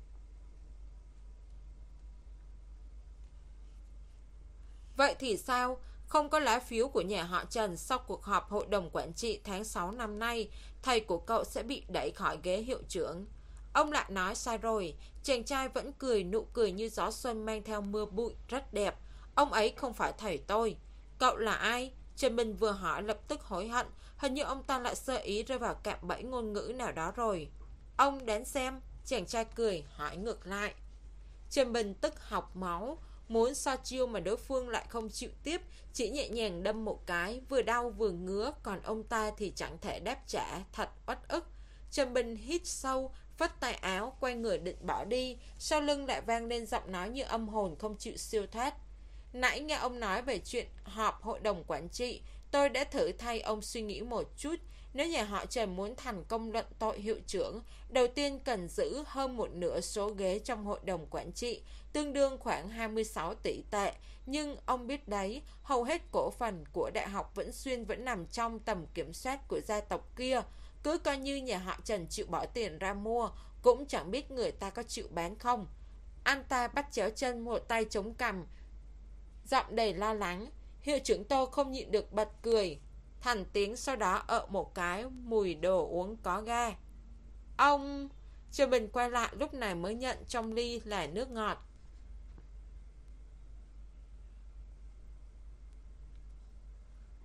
Vậy thì sao? Không có lá phiếu của nhà họ Trần sau cuộc họp hội đồng quản trị tháng sáu năm nay, thầy của cậu sẽ bị đẩy khỏi ghế hiệu trưởng. Ông lại nói sai rồi. Chàng trai vẫn cười, nụ cười như gió xuân mang theo mưa bụi, rất đẹp. Ông ấy không phải thầy tôi. Cậu là ai? Trần Bình vừa hỏi lập tức hối hận. Hình như ông ta lại sơ ý rơi vào cạm bẫy ngôn ngữ nào đó rồi. Ông đến xem. Chàng trai cười hỏi ngược lại. Trần Bình tức học máu, muốn so chiêu mà đối phương lại không chịu tiếp, chỉ nhẹ nhàng đâm một cái, vừa đau vừa ngứa, còn ông ta thì chẳng thể đáp trả, thật uất ức. Trần Bình hít sâu, phất tay áo, quay người định bỏ đi, sau lưng lại vang lên giọng nói như âm hồn không chịu siêu thoát. Nãy nghe ông nói về chuyện họp hội đồng quản trị, tôi đã thử thay ông suy nghĩ một chút. Nếu nhà họ Trần muốn thành công luận tội hiệu trưởng, đầu tiên cần giữ hơn một nửa số ghế trong hội đồng quản trị, tương đương khoảng hai mươi sáu tỷ tệ. Nhưng ông biết đấy, hầu hết cổ phần của Đại học Vĩnh Xuyên vẫn nằm trong tầm kiểm soát của gia tộc kia. Cứ coi như nhà họ Trần chịu bỏ tiền ra mua, cũng chẳng biết người ta có chịu bán không. Anh ta bắt chéo chân, một tay chống cằm, giọng đầy lo lắng. Hiệu trưởng Tô không nhịn được bật cười thành tiếng, sau đó ợ một cái mùi đồ uống có ga. Ông... Trần Bình quay lại lúc này mới nhận trong ly là nước ngọt.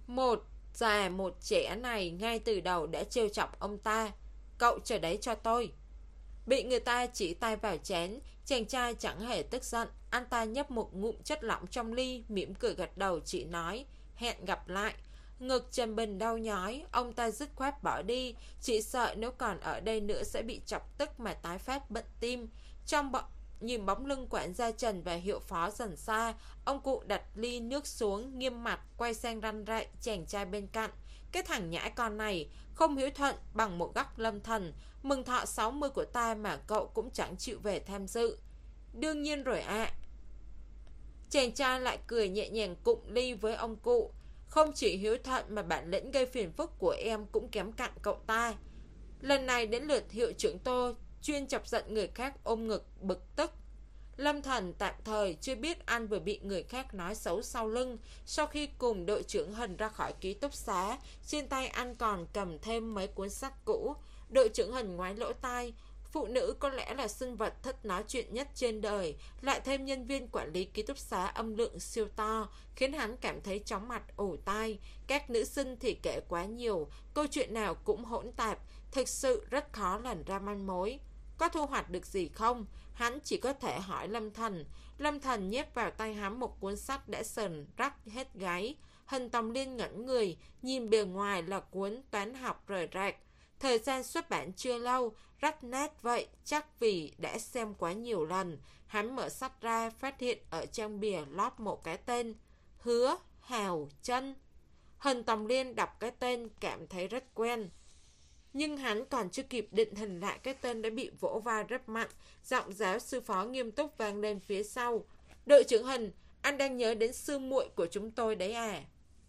Một già một trẻ này ngay từ đầu đã trêu chọc ông ta. Cậu chờ đấy cho tôi. Bị người ta chỉ tay vào chén, chàng trai chẳng hề tức giận. Anh ta nhấp một ngụm chất lỏng trong ly, mỉm cười gật đầu, chỉ nói hẹn gặp lại. Ngực Trần Bình đau nhói, ông ta dứt khoát bỏ đi, chỉ sợ nếu còn ở đây nữa sẽ bị chọc tức mà tái phát bệnh tim. Trong bọ nhìn bóng lưng quản gia Trần và Hiệu Phó dần xa, ông cụ đặt ly nước xuống, nghiêm mặt quay sang răn rạy chàng trai bên cạnh. Cái thằng nhãi con này không hiếu thuận bằng một góc Lâm Thần, mừng thọ sáu mươi của ta mà cậu cũng chẳng chịu về tham dự. Đương nhiên rồi ạ. À. Chàng trai lại cười nhẹ nhàng cụng ly với ông cụ. Không chỉ hiếu thuận mà bản lĩnh gây phiền phức của em cũng kém cạnh cậu ta. Lần này đến lượt hiệu trưởng Tô chuyên chọc giận người khác ôm ngực bực tức. Lâm Thần tạm thời chưa biết anh vừa bị người khác nói xấu sau lưng. Sau khi cùng đội trưởng Hình ra khỏi ký túc xá, trên tay anh còn cầm thêm mấy cuốn sách cũ. Đội trưởng Hình ngoái lỗ tai. Phụ nữ có lẽ là sinh vật thích nói chuyện nhất trên đời, lại thêm nhân viên quản lý ký túc xá âm lượng siêu to, khiến hắn cảm thấy chóng mặt ủ tai. Các nữ sinh thì kể quá nhiều, câu chuyện nào cũng hỗn tạp, thực sự rất khó lần ra manh mối. Có thu hoạch được gì không? Hắn chỉ có thể hỏi Lâm Thần. Lâm Thần nhét vào tay hắn một cuốn sách đã sờn rách hết gáy. Hình Tòng Liên ngẩn người, nhìn bề ngoài là cuốn toán học rời rạc. Thời gian xuất bản chưa lâu, rách nát vậy, chắc vì đã xem quá nhiều lần. Hắn mở sách ra, phát hiện ở trang bìa lót một cái tên: Hứa Hào Chân. Hình Tòng Liên đọc cái tên cảm thấy rất quen. Nhưng hắn còn chưa kịp định hình lại, cái tên đã bị vỗ vai rất mạnh. Giọng giáo sư Phó nghiêm túc vang lên phía sau: Đội trưởng Hình, anh đang nhớ đến sư muội của chúng tôi đấy à?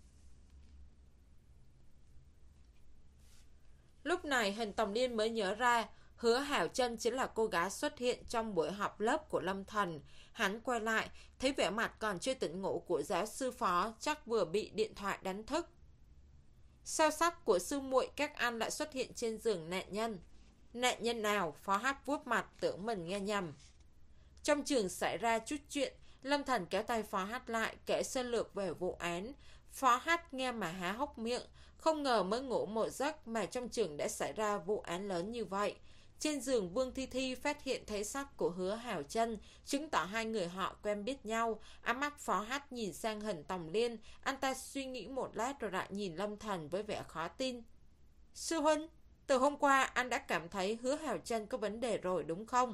Lúc này Hình Tòng Liên mới nhớ ra Hứa Hảo Chân chính là cô gái xuất hiện trong buổi họp lớp của Lâm Thần. Hắn quay lại, thấy vẻ mặt còn chưa tỉnh ngủ của giáo sư Phó, chắc vừa bị điện thoại đánh thức. Sao sách của sư muội các anh lại xuất hiện trên giường nạn nhân? Nạn nhân nào? Phó Hát vuốt mặt, tưởng mình nghe nhầm. Trong trường xảy ra chút chuyện, Lâm Thần kéo tay Phó Hát lại, kể sơ lược về vụ án. Phó Hát nghe mà há hốc miệng, không ngờ mới ngủ một giấc mà trong trường đã xảy ra vụ án lớn như vậy. Trên giường Vương Thi Thi phát hiện thấy sách của Hứa Hảo Chân, chứng tỏ hai người họ quen biết nhau. Ánh mắt Phó Hát nhìn sang Hình Tòng Liên, anh ta suy nghĩ một lát rồi lại nhìn Lâm Thần với vẻ khó tin. Sư huynh, từ hôm qua anh đã cảm thấy Hứa Hảo Chân có vấn đề rồi đúng không?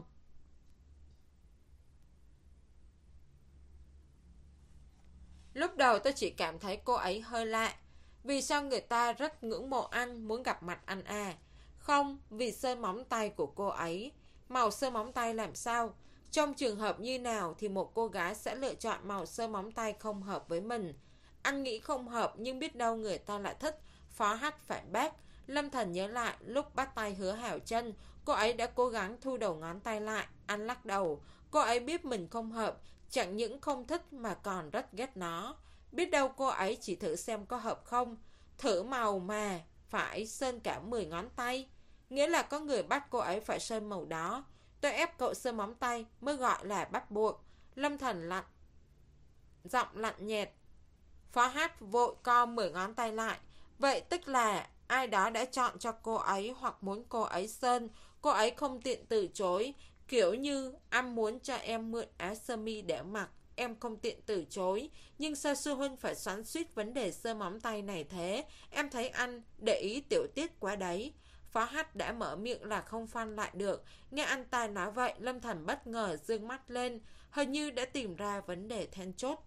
Lúc đầu tôi chỉ cảm thấy cô ấy hơi lạ. Vì sao người ta rất ngưỡng mộ anh, muốn gặp mặt anh à? Không, vì sơn móng tay của cô ấy. Màu sơn móng tay làm sao? Trong trường hợp như nào thì một cô gái sẽ lựa chọn màu sơn móng tay không hợp với mình? Anh nghĩ không hợp nhưng biết đâu người ta lại thích. Phó Hát phản bác. Lâm Thần nhớ lại lúc bắt tay Hứa Hảo Chân, cô ấy đã cố gắng thu đầu ngón tay lại. Anh lắc đầu. Cô ấy biết mình không hợp, chẳng những không thích mà còn rất ghét nó. Biết đâu cô ấy chỉ thử xem có hợp không. Thử màu mà phải sơn cả mười ngón tay. Nghĩa là có người bắt cô ấy phải sơn màu đó. Tôi ép cậu sơn móng tay mới gọi là bắt buộc. Lâm Thần lạnh, giọng lạnh nhẹt. Phó Hát vội co mười ngón tay lại. Vậy tức là ai đó đã chọn cho cô ấy hoặc muốn cô ấy sơn. Cô ấy không tiện từ chối. Kiểu như anh muốn cho em mượn áo sơ mi để mặc, em không tiện từ chối. Nhưng sao sư huynh phải xoắn xuýt vấn đề sơn móng tay này thế? Em thấy anh để ý tiểu tiết quá đấy. Phó Hát đã mở miệng là không phanh lại được. Nghe anh ta nói vậy, Lâm Thần bất ngờ dương mắt lên, hình như đã tìm ra vấn đề then chốt.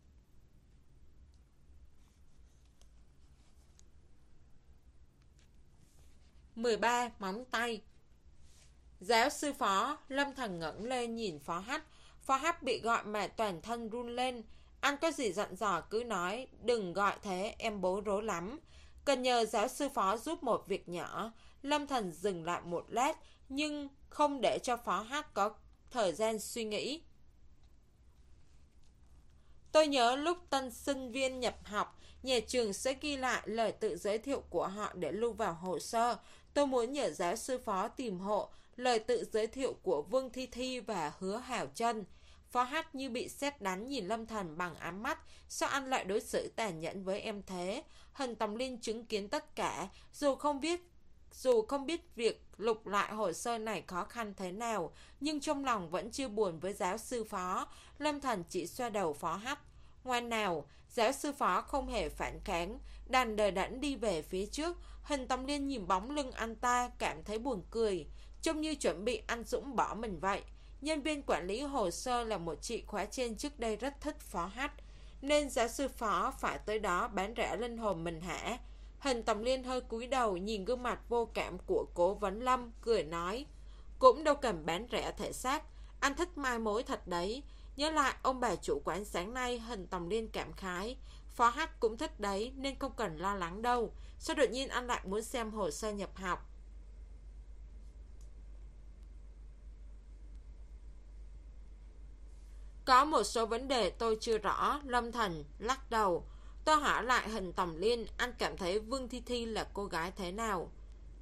mười ba. Móng tay. Giáo sư Phó. Lâm Thần ngẩng lên nhìn Phó Hát. Phó Hát bị gọi mà toàn thân run lên. Anh có gì dặn dò cứ nói, đừng gọi thế, em bối rối lắm. Cần nhờ giáo sư Phó giúp một việc nhỏ. Lâm Thần dừng lại một lát, nhưng không để cho Phó Hát có thời gian suy nghĩ. Tôi nhớ lúc tân sinh viên nhập học, nhà trường sẽ ghi lại lời tự giới thiệu của họ để lưu vào hồ sơ. Tôi muốn nhờ giáo sư Phó tìm hộ lời tự giới thiệu của Vương Thi Thi và Hứa Hảo Chân. Phó Hát như bị sét đánh nhìn Lâm Thần bằng ám mắt. Sao anh lại đối xử tàn nhẫn với em thế? Hân Tòng Liên chứng kiến tất cả, dù không biết Dù không biết việc lục lại hồ sơ này khó khăn thế nào, nhưng trong lòng vẫn chưa buồn với giáo sư Phó. Lâm Thần chỉ xoa đầu Phó Hát. Ngoan nào, giáo sư Phó không hề phản kháng, đành đờ đẫn đi về phía trước. Hân Tòng Liên nhìn bóng lưng anh ta, cảm thấy buồn cười, trông như chuẩn bị anh dũng bỏ mình vậy. Nhân viên quản lý hồ sơ là một chị khóa trên trước đây rất thích Phó Hát, nên giáo sư Phó phải tới đó bán rẻ linh hồn mình hả? Hình Tòng Liên hơi cúi đầu nhìn gương mặt vô cảm của Cố Vấn Lâm, cười nói, cũng đâu cần bán rẻ thể xác, anh thích mai mối thật đấy. Nhớ lại ông bà chủ quán sáng nay, Hình Tòng Liên cảm khái, Phó Hát cũng thích đấy nên không cần lo lắng đâu. Sao đột nhiên anh lại muốn xem hồ sơ nhập học? Có một số vấn đề tôi chưa rõ. Lâm Thần lắc đầu. Tôi hỏi lại Hình Tòng Liên, anh cảm thấy Vương Thi Thi là cô gái thế nào?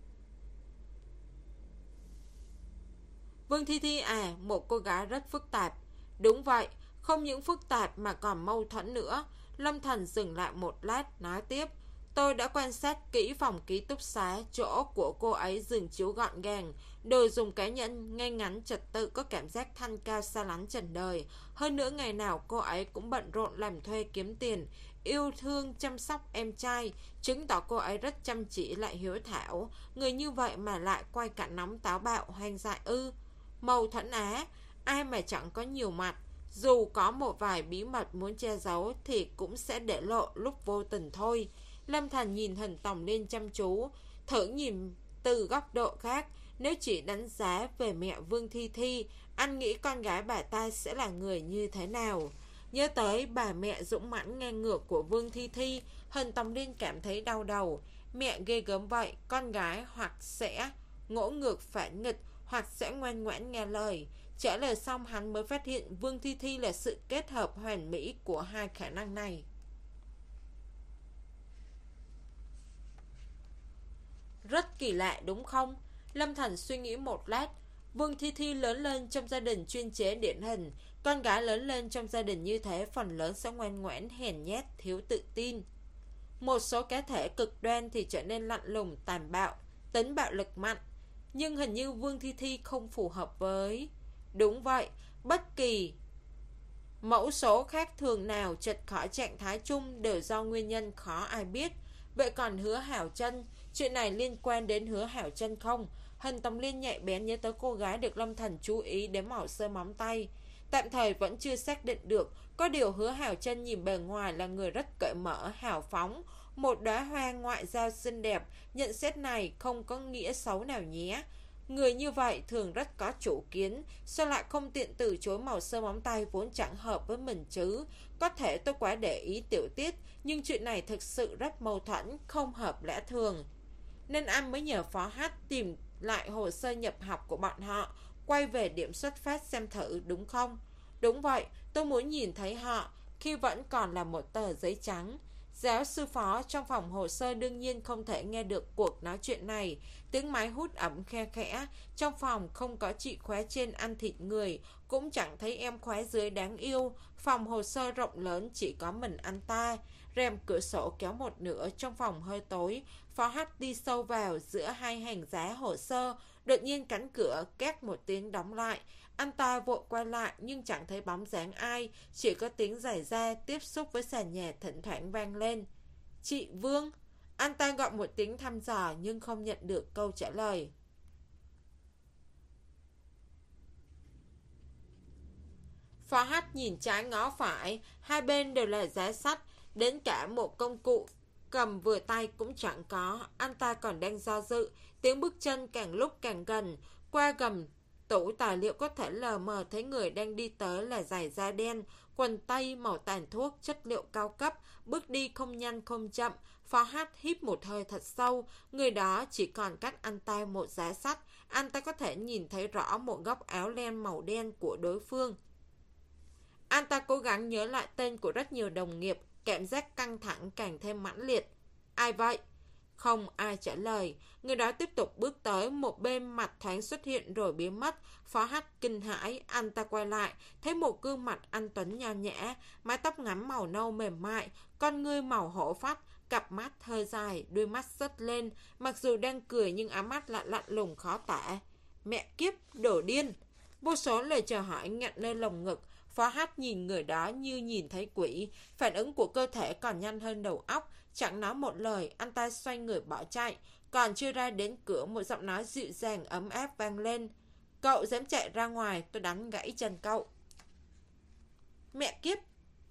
Vương Thi Thi à, một cô gái rất phức tạp. Đúng vậy, không những phức tạp mà còn mâu thuẫn nữa. Lâm Thần dừng lại một lát, nói tiếp. Tôi đã quan sát kỹ phòng ký túc xá, chỗ của cô ấy giường chiếu gọn gàng, đồ dùng cá nhân ngay ngắn trật tự, có cảm giác thanh cao xa lánh trần đời. Hơn nữa ngày nào cô ấy cũng bận rộn làm thuê kiếm tiền, yêu thương chăm sóc em trai, chứng tỏ cô ấy rất chăm chỉ lại hiếu thảo. Người như vậy mà lại quay cả nóng táo bạo hoang dại ư? Mâu thuẫn á, ai mà chẳng có nhiều mặt. Dù có một vài bí mật muốn che giấu thì cũng sẽ để lộ lúc vô tình thôi. Lâm Thần nhìn Hình Tòng Liên chăm chú, thử nhìn từ góc độ khác. Nếu chỉ đánh giá về mẹ Vương Thi Thi, anh nghĩ con gái bà ta sẽ là người như thế nào? Nhớ tới bà mẹ dũng mãnh ngang ngược của Vương Thi Thi, Hình Tòng Liên cảm thấy đau đầu. Mẹ ghê gớm vậy, con gái hoặc sẽ ngỗ ngược phản nghịch, hoặc sẽ ngoan ngoãn nghe lời. Trả lời xong hắn mới phát hiện Vương Thi Thi là sự kết hợp hoàn mỹ của hai khả năng này. Rất kỳ lạ đúng không? Lâm Thần suy nghĩ một lát. Vương Thi Thi lớn lên trong gia đình chuyên chế điển hình. Con gái lớn lên trong gia đình như thế phần lớn sẽ ngoan ngoãn, hèn nhát, thiếu tự tin. Một số cá thể cực đoan thì trở nên lạnh lùng, tàn bạo, tính bạo lực mạnh. Nhưng hình như Vương Thi Thi không phù hợp với... Đúng vậy, bất kỳ mẫu số khác thường nào trật khỏi trạng thái chung đều do nguyên nhân khó ai biết. Vậy còn Hứa Hảo Trân, chuyện này liên quan đến Hứa Hảo Trân không? Hình Tòng Liên nhạy bén nhớ tới cô gái được Lâm Thần chú ý đến màu sơn móng tay. Tạm thời vẫn chưa xác định được. Có điều Hứa Hảo Trân nhìn bề ngoài là người rất cởi mở, hào phóng, một đóa hoa ngoại giao xinh đẹp. Nhận xét này không có nghĩa xấu nào nhé. Người như vậy thường rất có chủ kiến, sao lại không tiện từ chối màu sơn móng tay vốn chẳng hợp với mình chứ? Có thể tôi quá để ý tiểu tiết, nhưng chuyện này thực sự rất mâu thuẫn, không hợp lẽ thường. Nên anh mới nhờ Phó Hát tìm lại hồ sơ nhập học của bọn họ, quay về điểm xuất phát xem thử, đúng không? Đúng vậy, tôi muốn nhìn thấy họ khi vẫn còn là một tờ giấy trắng. Giáo sư Phó trong phòng hồ sơ đương nhiên không thể nghe được cuộc nói chuyện này. Tiếng máy hút ẩm khe khẽ. Trong phòng không có chị khóa trên ăn thịt người, cũng chẳng thấy em khóa dưới đáng yêu. Phòng hồ sơ rộng lớn chỉ có mình anh ta. Rèm cửa sổ kéo một nửa, trong phòng hơi tối. Phó Hát đi sâu vào giữa hai hàng giá hồ sơ. Đột nhiên cánh cửa két một tiếng đóng lại. Anh ta vội quay lại nhưng chẳng thấy bóng dáng ai, chỉ có tiếng giày da tiếp xúc với sàn nhà thỉnh thoảng vang lên. Chị Vương. Anh ta gọi một tiếng thăm dò nhưng không nhận được câu trả lời. Phó Hát nhìn trái ngó phải, hai bên đều là giá sách, đến cả một công cụ cầm vừa tay cũng chẳng có. Anh ta còn đang do dự, tiếng bước chân càng lúc càng gần. Qua gầm tủ tài liệu có thể lờ mờ thấy người đang đi tới là giày da đen, quần tây màu tàn thuốc, chất liệu cao cấp, bước đi không nhanh không chậm. Phó Hát hít một hơi thật sâu, người đó chỉ còn cách anh ta một giá sách, anh ta có thể nhìn thấy rõ một góc áo len màu đen của đối phương. Anh ta cố gắng nhớ lại tên của rất nhiều đồng nghiệp, cảm giác căng thẳng càng thêm mãnh liệt. Ai vậy? Không ai trả lời. Người đó tiếp tục bước tới, một bên mặt thoáng xuất hiện rồi biến mất. Phó Hách kinh hãi, anh ta quay lại, thấy một gương mặt anh tuấn nho nhã, mái tóc ngắn màu nâu mềm mại, con ngươi màu hổ phách, cặp mắt hơi dài, đuôi mắt sất lên, mặc dù đang cười nhưng ám mắt lại lạnh lùng khó tả. Mẹ kiếp, đổ điên! Vô số lời chào hỏi ngặn nơi lồng ngực. Phó Hách nhìn người đó như nhìn thấy quỷ. Phản ứng của cơ thể còn nhanh hơn đầu óc. Chẳng nói một lời, anh ta xoay người bỏ chạy. Còn chưa ra đến cửa, một giọng nói dịu dàng ấm áp vang lên. Cậu dám chạy ra ngoài, tôi đánh gãy chân cậu. Mẹ kiếp!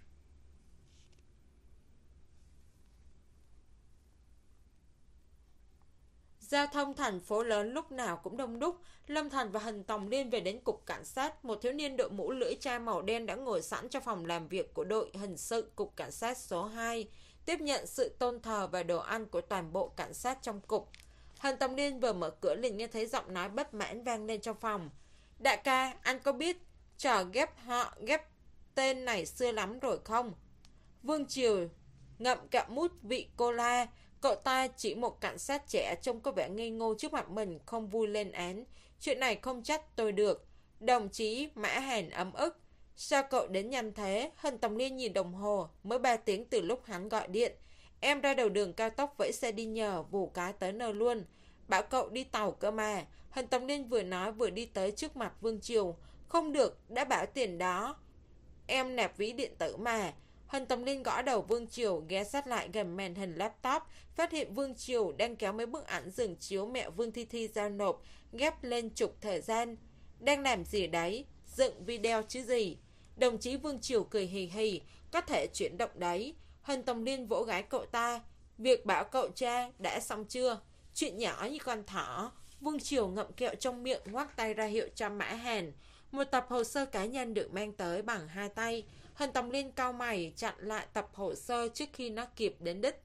Giao thông thành phố lớn lúc nào cũng đông đúc. Lâm Thành và Hình Tòng Liên về đến cục cảnh sát. Một thiếu niên đội mũ lưỡi chai màu đen đã ngồi sẵn trong phòng làm việc của đội hình sự cục cảnh sát số hai, tiếp nhận sự tôn thờ và đồ ăn của toàn bộ cảnh sát trong cục. Hình Tòng Liên vừa mở cửa liền nghe thấy giọng nói bất mãn vang lên trong phòng. Đại ca, anh có biết trò ghép họ ghép tên này xưa lắm rồi không? Vương Triều ngậm cạo mút vị cola. Cậu ta chỉ một cảnh sát trẻ trông có vẻ ngây ngô trước mặt mình, không vui lên án. Chuyện này không trách tôi được. Đồng chí Mã Hàn ấm ức. Sao cậu đến nhanh thế? Hình Tòng Liên nhìn đồng hồ, mới ba tiếng từ lúc hắn gọi điện. Em ra đầu đường cao tốc vẫy xe đi nhờ, vù cái tới nơi luôn. Bảo cậu đi tàu cơ mà. Hình Tòng Liên vừa nói vừa đi tới trước mặt Vương Triều. Không được, đã bảo tiền đó. Em nạp ví điện tử mà. Hình Tòng Liên gõ đầu Vương Triều, ghé sát lại gần màn hình laptop, phát hiện Vương Triều đang kéo mấy bức ảnh giường chiếu mẹ Vương Thi Thi giao nộp, ghép lên trục thời gian. Đang làm gì đấy? Dựng video chứ gì? Đồng chí Vương Triều cười hì hì, có thể chuyển động đấy. Hình Tòng Liên vỗ gái cậu ta. Việc bảo cậu cha đã xong chưa? Chuyện nhỏ như con thỏ. Vương Triều ngậm kẹo trong miệng, ngoắc tay ra hiệu cho Mã Hàn. Một tập hồ sơ cá nhân được mang tới bằng hai tay. Hình Tòng Liên cau mày chặn lại tập hồ sơ trước khi nó kịp đến đích.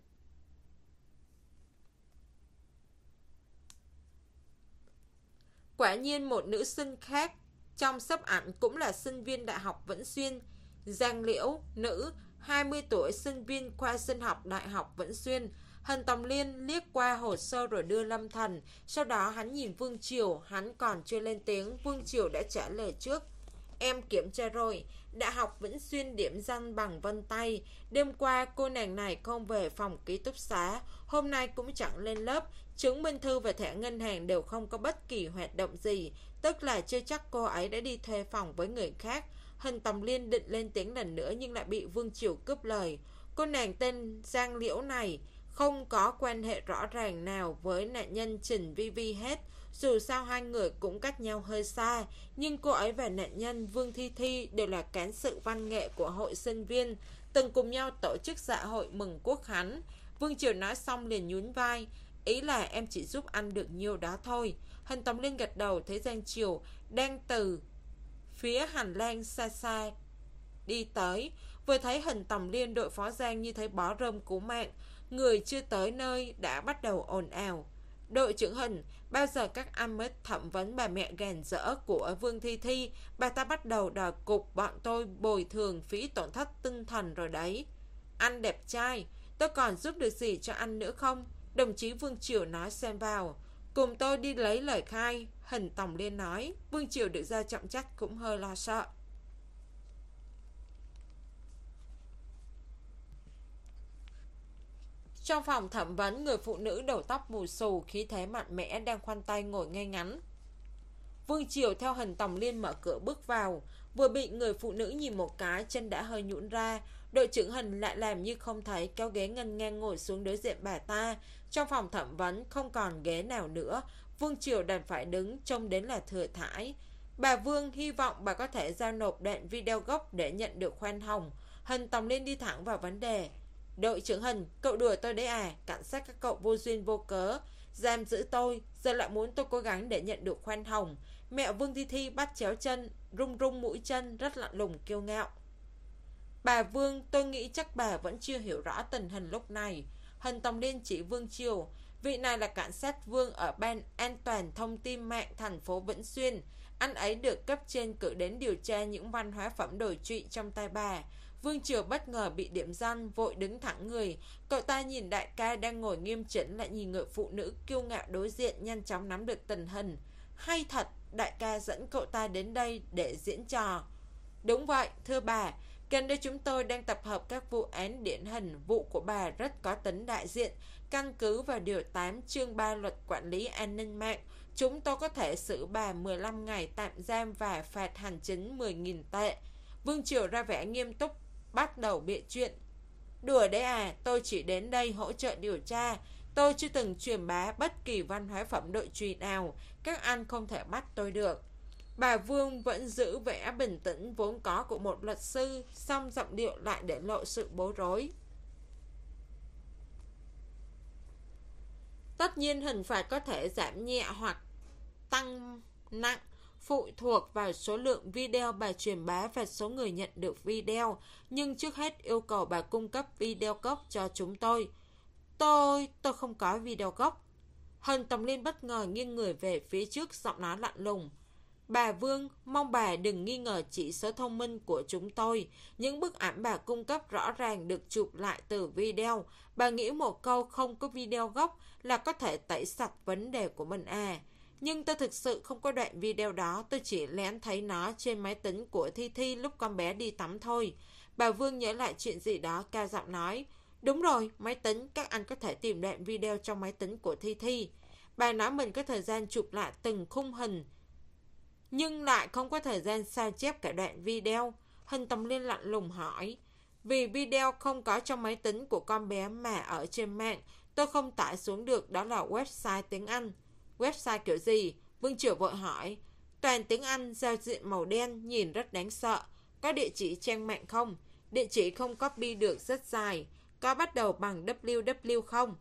Quả nhiên một nữ sinh khác trong xấp ảnh cũng là sinh viên Đại học Vĩnh Xuyên. Giang Liễu, nữ, hai mươi tuổi, sinh viên khoa sinh học Đại học Vĩnh Xuyên. Hình Tòng Liên liếc qua hồ sơ rồi đưa Lâm Thành. Sau đó hắn nhìn Vương Triều, hắn còn chưa lên tiếng, Vương Triều đã trả lời trước. Em kiểm tra rồi, Đại học Vĩnh Xuyên điểm danh bằng vân tay. Đêm qua cô nàng này không về phòng ký túc xá, hôm nay cũng chẳng lên lớp. Chứng minh thư và thẻ ngân hàng đều không có bất kỳ hoạt động gì, tức là chưa chắc cô ấy đã đi thuê phòng với người khác. Hình Tòng Liên định lên tiếng lần nữa nhưng lại bị Vương Triều cướp lời. Cô nàng tên Giang Liễu này không có quan hệ rõ ràng nào với nạn nhân Trình Vi Vi hết. Dù sao hai người cũng cách nhau hơi xa, nhưng cô ấy và nạn nhân Vương Thi Thi đều là cán sự văn nghệ của hội sinh viên, từng cùng nhau tổ chức dạ hội mừng quốc khánh. Vương Triều nói xong liền nhún vai. Ý là em chỉ giúp anh được nhiêu đó thôi. Hình Tòng Liên gật đầu, thấy Giang Triều đang từ phía hành lang xa xa đi tới. Vừa thấy Hình Tòng Liên, đội phó Giang như thấy bó rơm cứu mạng. Người chưa tới nơi đã bắt đầu ồn ào. Đội trưởng Hình, bao giờ các anh mới thẩm vấn bà mẹ gàn dở của Vương Thi Thi? Bà ta bắt đầu đòi cục bọn tôi bồi thường phí tổn thất tinh thần rồi đấy. Anh đẹp trai, tôi còn giúp được gì cho anh nữa không? Đồng chí Vương Triều nói xen vào. Cùng tôi đi lấy lời khai, Hình Tòng Liên nói. Vương Triều được giao trọng trách cũng hơi lo sợ. Trong phòng thẩm vấn, người phụ nữ đầu tóc bù xù, khí thế mạnh mẽ đang khoanh tay ngồi ngay ngắn. Vương Triều theo Hình Tòng Liên mở cửa bước vào, vừa bị người phụ nữ nhìn một cái, chân đã hơi nhũn ra. Đội trưởng Hình lại làm như không thấy, kéo ghế ngân ngang ngồi xuống đối diện bà ta. Trong phòng thẩm vấn không còn ghế nào nữa, Vương Triều đành phải đứng, trông đến là thừa thãi. Bà Vương hy vọng bà có thể giao nộp đoạn video gốc để nhận được khoan hồng. Hình Tòng Liên đi thẳng vào vấn đề. Đội trưởng Hình, cậu đùa tôi đấy à? Cảnh sát các cậu vô duyên vô cớ giam giữ tôi, giờ lại muốn tôi cố gắng để nhận được khoan hồng. Mẹ Vương Thi Thi bắt chéo chân, rung rung mũi chân, rất lạnh lùng kiêu ngạo. Bà Vương, tôi nghĩ chắc bà vẫn chưa hiểu rõ tình hình lúc này. Hình Tòng Liên chỉ Vương Triều. Vị này là cảnh sát Vương ở Ban An toàn Thông tin mạng thành phố Vĩnh Xuyên. Anh ấy được cấp trên cử đến điều tra những văn hóa phẩm đồi trụy trong tay bà. Vương Triều bất ngờ bị điểm danh, vội đứng thẳng người. Cậu ta nhìn đại ca đang ngồi nghiêm chỉnh, lại nhìn người phụ nữ kiêu ngạo đối diện, nhanh chóng nắm được tình hình. Hay thật, đại ca dẫn cậu ta đến đây để diễn trò. Đúng vậy, thưa bà, gần đây chúng tôi đang tập hợp các vụ án điển hình. Vụ của bà rất có tính đại diện. Căn cứ vào điều tám chương ba luật quản lý an ninh mạng, chúng tôi có thể xử bà mười lăm ngày tạm giam và phạt hành chính mười nghìn tệ. Vương Triều ra vẻ nghiêm túc, bắt đầu bịa chuyện. Đùa đấy à, tôi chỉ đến đây hỗ trợ điều tra. Tôi chưa từng truyền bá bất kỳ văn hóa phẩm đội trùy nào. Các anh không thể bắt tôi được. Bà Vương vẫn giữ vẻ bình tĩnh vốn có của một luật sư, song giọng điệu lại để lộ sự bối rối. Tất nhiên hình phạt có thể giảm nhẹ hoặc tăng nặng, phụ thuộc vào số lượng video bà truyền bá và số người nhận được video. Nhưng trước hết yêu cầu bà cung cấp video gốc cho chúng tôi. Tôi, tôi không có video gốc. Hân Tòng Liên bất ngờ nghiêng người về phía trước, giọng nói lạnh lùng. Bà Vương, mong bà đừng nghi ngờ chỉ số thông minh của chúng tôi. Những bức ảnh bà cung cấp rõ ràng được chụp lại từ video. Bà nghĩ một câu không có video gốc là có thể tẩy sạch vấn đề của mình à. Nhưng tôi thực sự không có đoạn video đó, tôi chỉ lén thấy nó trên máy tính của Thi Thi lúc con bé đi tắm thôi. Bà Vương nhớ lại chuyện gì đó, cao giọng nói. Đúng rồi, máy tính, các anh có thể tìm đoạn video trong máy tính của Thi Thi. Bà nói mình có thời gian chụp lại từng khung hình, nhưng lại không có thời gian sao chép cả đoạn video. Hình Tòng Liên lạnh lùng hỏi. Vì video không có trong máy tính của con bé mà ở trên mạng, tôi không tải xuống được, đó là website tiếng Anh. Website kiểu gì? Vương Triều vội hỏi. Toàn tiếng Anh, giao diện màu đen, nhìn rất đáng sợ. Có địa chỉ trang mạng không? Địa chỉ không copy được, rất dài. Có bắt đầu bằng W W không?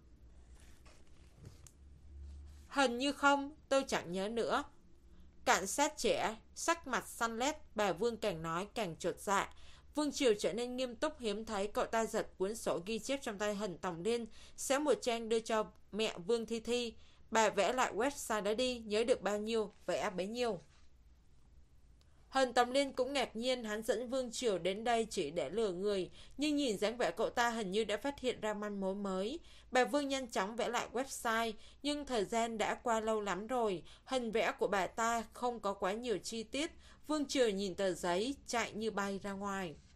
Hình như không, tôi chẳng nhớ nữa. Cảnh sát trẻ, sắc mặt xanh lét, bà Vương càng nói càng chột dạ. Vương Triều trở nên nghiêm túc hiếm thấy, cậu ta giật cuốn sổ ghi chép trong tay Hình Tòng Liên, xé một trang đưa cho mẹ Vương Thi Thi. Bà vẽ lại website đó đi, nhớ được bao nhiêu, vẽ bấy nhiêu. Hân Tòng Liên cũng ngạc nhiên, hắn dẫn Vương Triều đến đây chỉ để lừa người, nhưng nhìn dáng vẻ cậu ta hình như đã phát hiện ra manh mối mới. Bà Vương nhanh chóng vẽ lại website, nhưng thời gian đã qua lâu lắm rồi, hình vẽ của bà ta không có quá nhiều chi tiết. Vương Triều nhìn tờ giấy, chạy như bay ra ngoài.